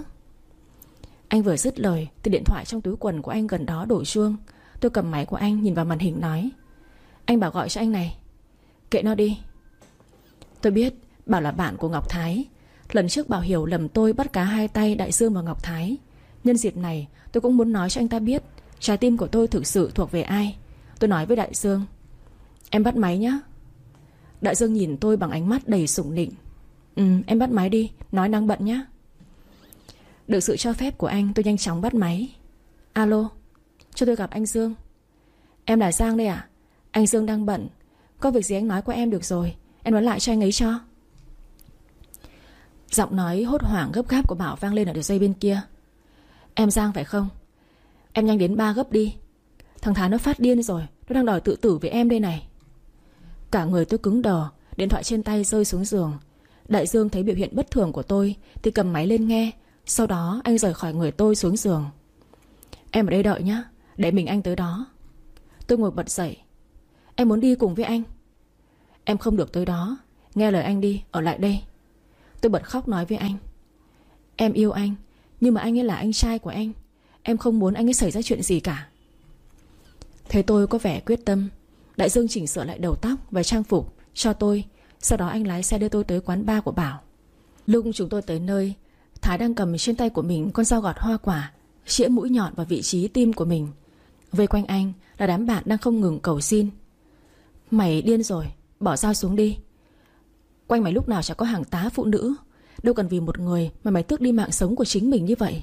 A: Anh vừa dứt lời thì điện thoại trong túi quần của anh gần đó đổ chuông. Tôi cầm máy của anh nhìn vào màn hình nói, anh bảo gọi cho anh này. Kệ nó đi. Tôi biết Bảo là bạn của Ngọc Thái. Lần trước Bảo hiểu lầm tôi bắt cá hai tay Đại Dương và Ngọc Thái. Nhân dịp này tôi cũng muốn nói cho anh ta biết trái tim của tôi thực sự thuộc về ai. Tôi nói với Đại Dương, em bắt máy nhé. Đại Dương nhìn tôi bằng ánh mắt đầy sủng nịnh. Ừ, em bắt máy đi, nói đang bận nhé. Được sự cho phép của anh, tôi nhanh chóng bắt máy. Alo, cho tôi gặp anh Dương. Em là Giang đây ạ. Anh Dương đang bận. Có việc gì anh nói qua em được rồi, em nói lại cho anh ấy cho. Giọng nói hốt hoảng gấp gáp của Bảo vang lên ở đầu dây bên kia. Em Giang phải không? Em nhanh đến ba gấp đi. Thằng Thái nó phát điên rồi, nó đang đòi tự tử với em đây này. Cả người tôi cứng đờ, điện thoại trên tay rơi xuống giường. Đại Dương thấy biểu hiện bất thường của tôi thì cầm máy lên nghe. Sau đó anh rời khỏi người tôi xuống giường. Em ở đây đợi nhá, để mình anh tới đó. Tôi ngồi bật dậy. Em muốn đi cùng với anh. Em không được tới đó, nghe lời anh đi, ở lại đây. Tôi bật khóc nói với anh. Em yêu anh, nhưng mà anh ấy là anh trai của em. Em không muốn anh ấy xảy ra chuyện gì cả. Thấy tôi có vẻ quyết tâm, Đại Dương chỉnh sửa lại đầu tóc và trang phục cho tôi. Sau đó anh lái xe đưa tôi tới quán bar của Bảo. Lúc chúng tôi tới nơi, Thái đang cầm trên tay của mình con dao gọt hoa quả, chĩa mũi nhọn vào vị trí tim của mình. Vây quanh anh là đám bạn đang không ngừng cầu xin. Mày điên rồi, bỏ dao xuống đi. Quanh mày lúc nào chả có hàng tá phụ nữ, đâu cần vì một người mà mày tước đi mạng sống của chính mình như vậy.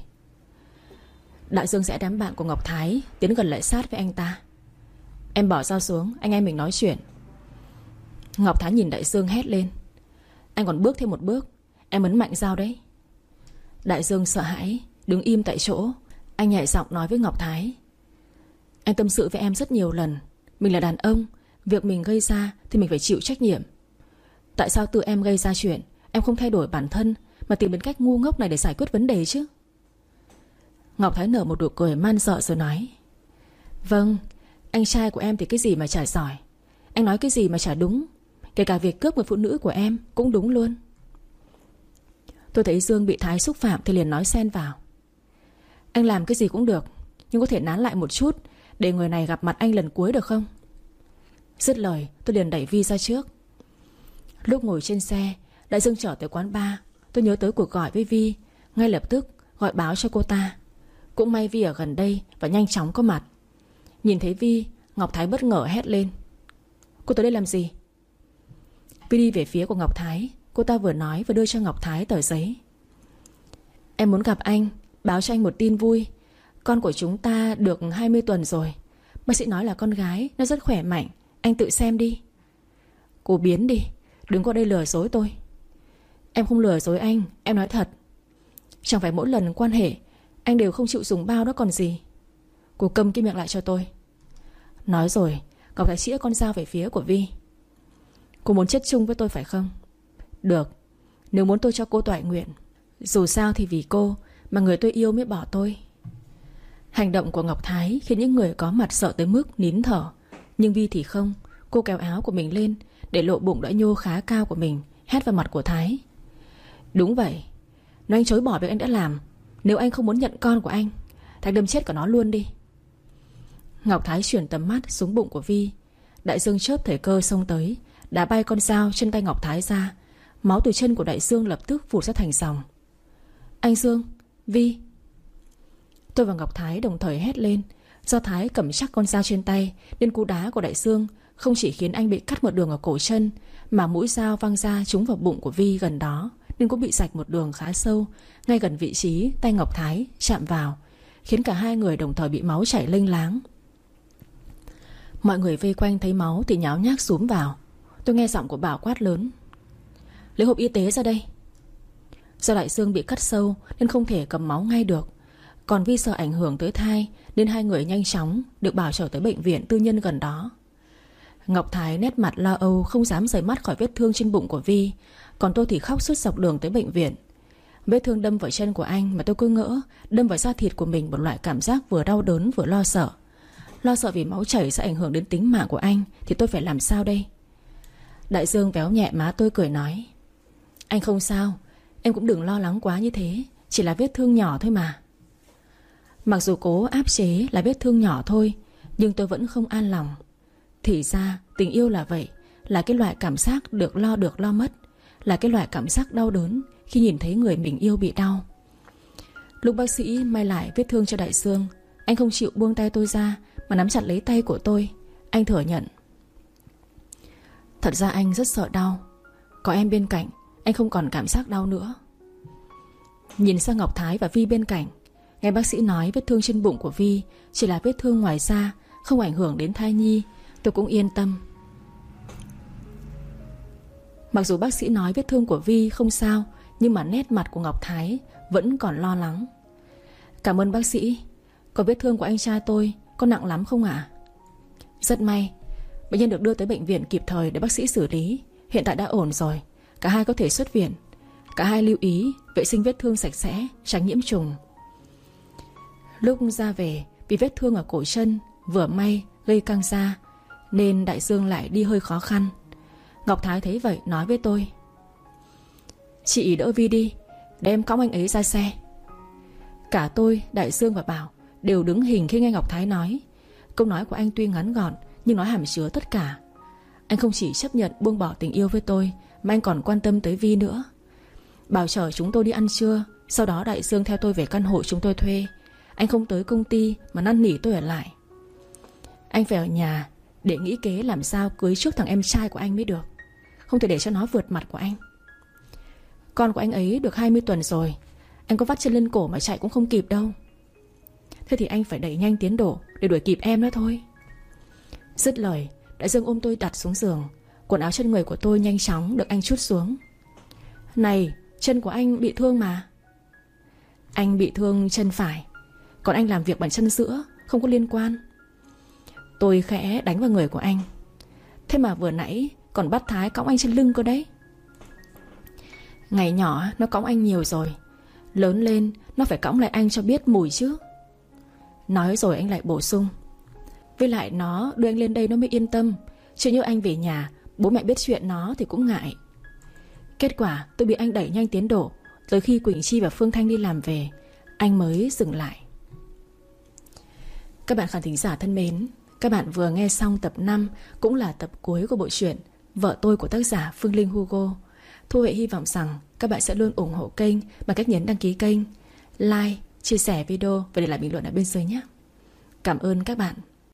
A: Đại Dương sẽ đám bạn của Ngọc Thái tiến gần lại sát với anh ta. Em bỏ dao xuống, anh em mình nói chuyện. Ngọc Thái nhìn Đại Dương hét lên. Anh còn bước thêm một bước, em ấn mạnh dao đấy. Đại Dương sợ hãi, đứng im tại chỗ. Anh nhẹ giọng nói với Ngọc Thái. Anh tâm sự với em rất nhiều lần, mình là đàn ông, việc mình gây ra thì mình phải chịu trách nhiệm. Tại sao tự em gây ra chuyện, em không thay đổi bản thân mà tìm đến cách ngu ngốc này để giải quyết vấn đề chứ? Ngọc Thái nở một nụ cười man dợ rồi nói. Vâng, anh trai của em thì cái gì mà chả giỏi, anh nói cái gì mà chả đúng. Kể cả việc cướp người phụ nữ của em cũng đúng luôn. Tôi thấy Dương bị Thái xúc phạm thì liền nói xen vào. Anh làm cái gì cũng được, nhưng có thể nán lại một chút, để người này gặp mặt anh lần cuối được không? Dứt lời tôi liền đẩy Vi ra trước. Lúc ngồi trên xe, Đại Dương chở tới quán bar, tôi nhớ tới cuộc gọi với Vi. Ngay lập tức gọi báo cho cô ta. Cũng may Vi ở gần đây và nhanh chóng có mặt. Nhìn thấy Vi, Ngọc Thái bất ngờ hét lên. Cô tới đây làm gì? Vi đi về phía của Ngọc Thái. Cô ta vừa nói vừa đưa cho Ngọc Thái tờ giấy. Em muốn gặp anh, báo cho anh một tin vui. Con của chúng ta được hai mươi tuần rồi. Bác sĩ nói là con gái, nó rất khỏe mạnh. Anh tự xem đi. Cô biến đi, đừng có đây lừa dối tôi. Em không lừa dối anh, em nói thật. Chẳng phải mỗi lần quan hệ anh đều không chịu dùng bao đó còn gì. Cô câm cái miệng lại cho tôi. Nói rồi Ngọc Thái chĩa con dao về phía của Vi. Cô muốn chết chung với tôi phải không? Được, nếu muốn tôi cho cô toại nguyện. Dù sao thì vì cô mà người tôi yêu mới bỏ tôi. Hành động của Ngọc Thái khiến những người có mặt sợ tới mức nín thở. Nhưng Vi thì không. Cô kéo áo của mình lên để lộ bụng đã nhô khá cao của mình, hét vào mặt của Thái. Đúng vậy, nếu anh chối bỏ việc anh đã làm, nếu anh không muốn nhận con của anh, thì anh đâm chết cả nó luôn đi. Ngọc Thái chuyển tầm mắt xuống bụng của Vi. Đại Dương chớp thời cơ xông tới, đá bay con dao trên tay Ngọc Thái ra. Máu từ chân của Đại Dương lập tức phụt ra thành dòng. Anh Dương, Vi. Tôi và Ngọc Thái đồng thời hét lên. Do Thái cầm chắc con dao trên tay nên cú đá của Đại Dương không chỉ khiến anh bị cắt một đường ở cổ chân, mà mũi dao văng ra trúng vào bụng của Vi gần đó, nên cũng bị rạch một đường khá sâu ngay gần vị trí tay Ngọc Thái chạm vào, khiến cả hai người đồng thời bị máu chảy lênh láng. Mọi người vây quanh thấy máu thì nháo nhác xúm vào. Tôi nghe giọng của Bảo quát lớn. Lấy hộp y tế ra đây. Do Đại Dương bị cắt sâu nên không thể cầm máu ngay được, còn Vi sợ ảnh hưởng tới thai nên hai người nhanh chóng được Bảo chở tới bệnh viện tư nhân gần đó. Ngọc Thái nét mặt lo âu, không dám rời mắt khỏi vết thương trên bụng của Vi. Còn tôi thì khóc suốt dọc đường tới bệnh viện. Vết thương đâm vào chân của anh mà tôi cứ ngỡ đâm vào da thịt của mình, một loại cảm giác vừa đau đớn vừa lo sợ. Lo sợ vì máu chảy sẽ ảnh hưởng đến tính mạng của anh, thì tôi phải làm sao đây? Đại Dương véo nhẹ má tôi cười nói. Anh không sao, em cũng đừng lo lắng quá như thế, chỉ là vết thương nhỏ thôi mà. Mặc dù cố áp chế là vết thương nhỏ thôi, nhưng tôi vẫn không an lòng. Thì ra tình yêu là vậy, là cái loại cảm giác được lo được lo mất, là cái loại cảm giác đau đớn khi nhìn thấy người mình yêu bị đau. Lúc bác sĩ may lại vết thương cho Đại Dương, anh không chịu buông tay tôi ra mà nắm chặt lấy tay của tôi. Anh thừa nhận. Thật ra anh rất sợ đau, có em bên cạnh anh không còn cảm giác đau nữa. Nhìn sang Ngọc Thái và Vi bên cạnh. Nghe bác sĩ nói vết thương trên bụng của Vi chỉ là vết thương ngoài da, không ảnh hưởng đến thai nhi. Tôi cũng yên tâm. Mặc dù bác sĩ nói vết thương của Vi không sao, nhưng mà nét mặt của Ngọc Thái vẫn còn lo lắng. Cảm ơn bác sĩ. Còn vết thương của anh trai tôi có nặng lắm không ạ? Rất may bệnh nhân được đưa tới bệnh viện kịp thời để bác sĩ xử lý. Hiện tại đã ổn rồi. Cả hai có thể xuất viện. Cả hai lưu ý vệ sinh vết thương sạch sẽ, tránh nhiễm trùng. Lúc ra về, vì vết thương ở cổ chân vừa may gây căng da, nên Đại Dương lại đi hơi khó khăn. Ngọc Thái thấy vậy nói với tôi: chị đỡ Vi đi, để em cõng anh ấy ra xe. Cả tôi, Đại Dương và Bảo đều đứng hình khi nghe Ngọc Thái nói. Câu nói của anh tuy ngắn gọn nhưng nói hàm chứa tất cả. Anh không chỉ chấp nhận buông bỏ tình yêu với tôi, mà anh còn quan tâm tới Vi nữa. Bảo chở chúng tôi đi ăn trưa. Sau đó Đại Dương theo tôi về căn hộ chúng tôi thuê. Anh không tới công ty mà năn nỉ tôi ở lại. Anh phải ở nhà để nghĩ kế làm sao cưới trước thằng em trai của anh mới được. Không thể để cho nó vượt mặt của anh. Con của anh ấy được hai mươi tuần rồi. Anh có vắt chân lên cổ mà chạy cũng không kịp đâu. Thế thì anh phải đẩy nhanh tiến độ để đuổi kịp em đó thôi. Dứt lời, Đại Dương ôm tôi đặt xuống giường. Quần áo trên người của tôi nhanh chóng được anh trút xuống. Này, chân của anh bị thương mà. Anh bị thương chân phải, còn anh làm việc bằng chân giữa, không có liên quan. Tôi khẽ đánh vào người của anh. Thế mà vừa nãy còn bắt Thái cõng anh trên lưng cơ đấy. Ngày nhỏ nó cõng anh nhiều rồi, lớn lên nó phải cõng lại anh cho biết mùi chứ. Nói rồi anh lại bổ sung: với lại nó đưa anh lên đây nó mới yên tâm, chứ như anh về nhà bố mẹ biết chuyện nó thì cũng ngại. Kết quả tôi bị anh đẩy nhanh tiến độ. Tới khi Quỳnh Chi và Phương Thanh đi làm về, anh mới dừng lại. Các bạn khán thính giả thân mến, các bạn vừa nghe xong tập năm, cũng là tập cuối của bộ truyện Vợ Tôi của tác giả Phương Linh Hugo. Thu Huệ hy vọng rằng các bạn sẽ luôn ủng hộ kênh bằng cách nhấn đăng ký kênh, like, chia sẻ video và để lại bình luận ở bên dưới nhé. Cảm ơn các bạn.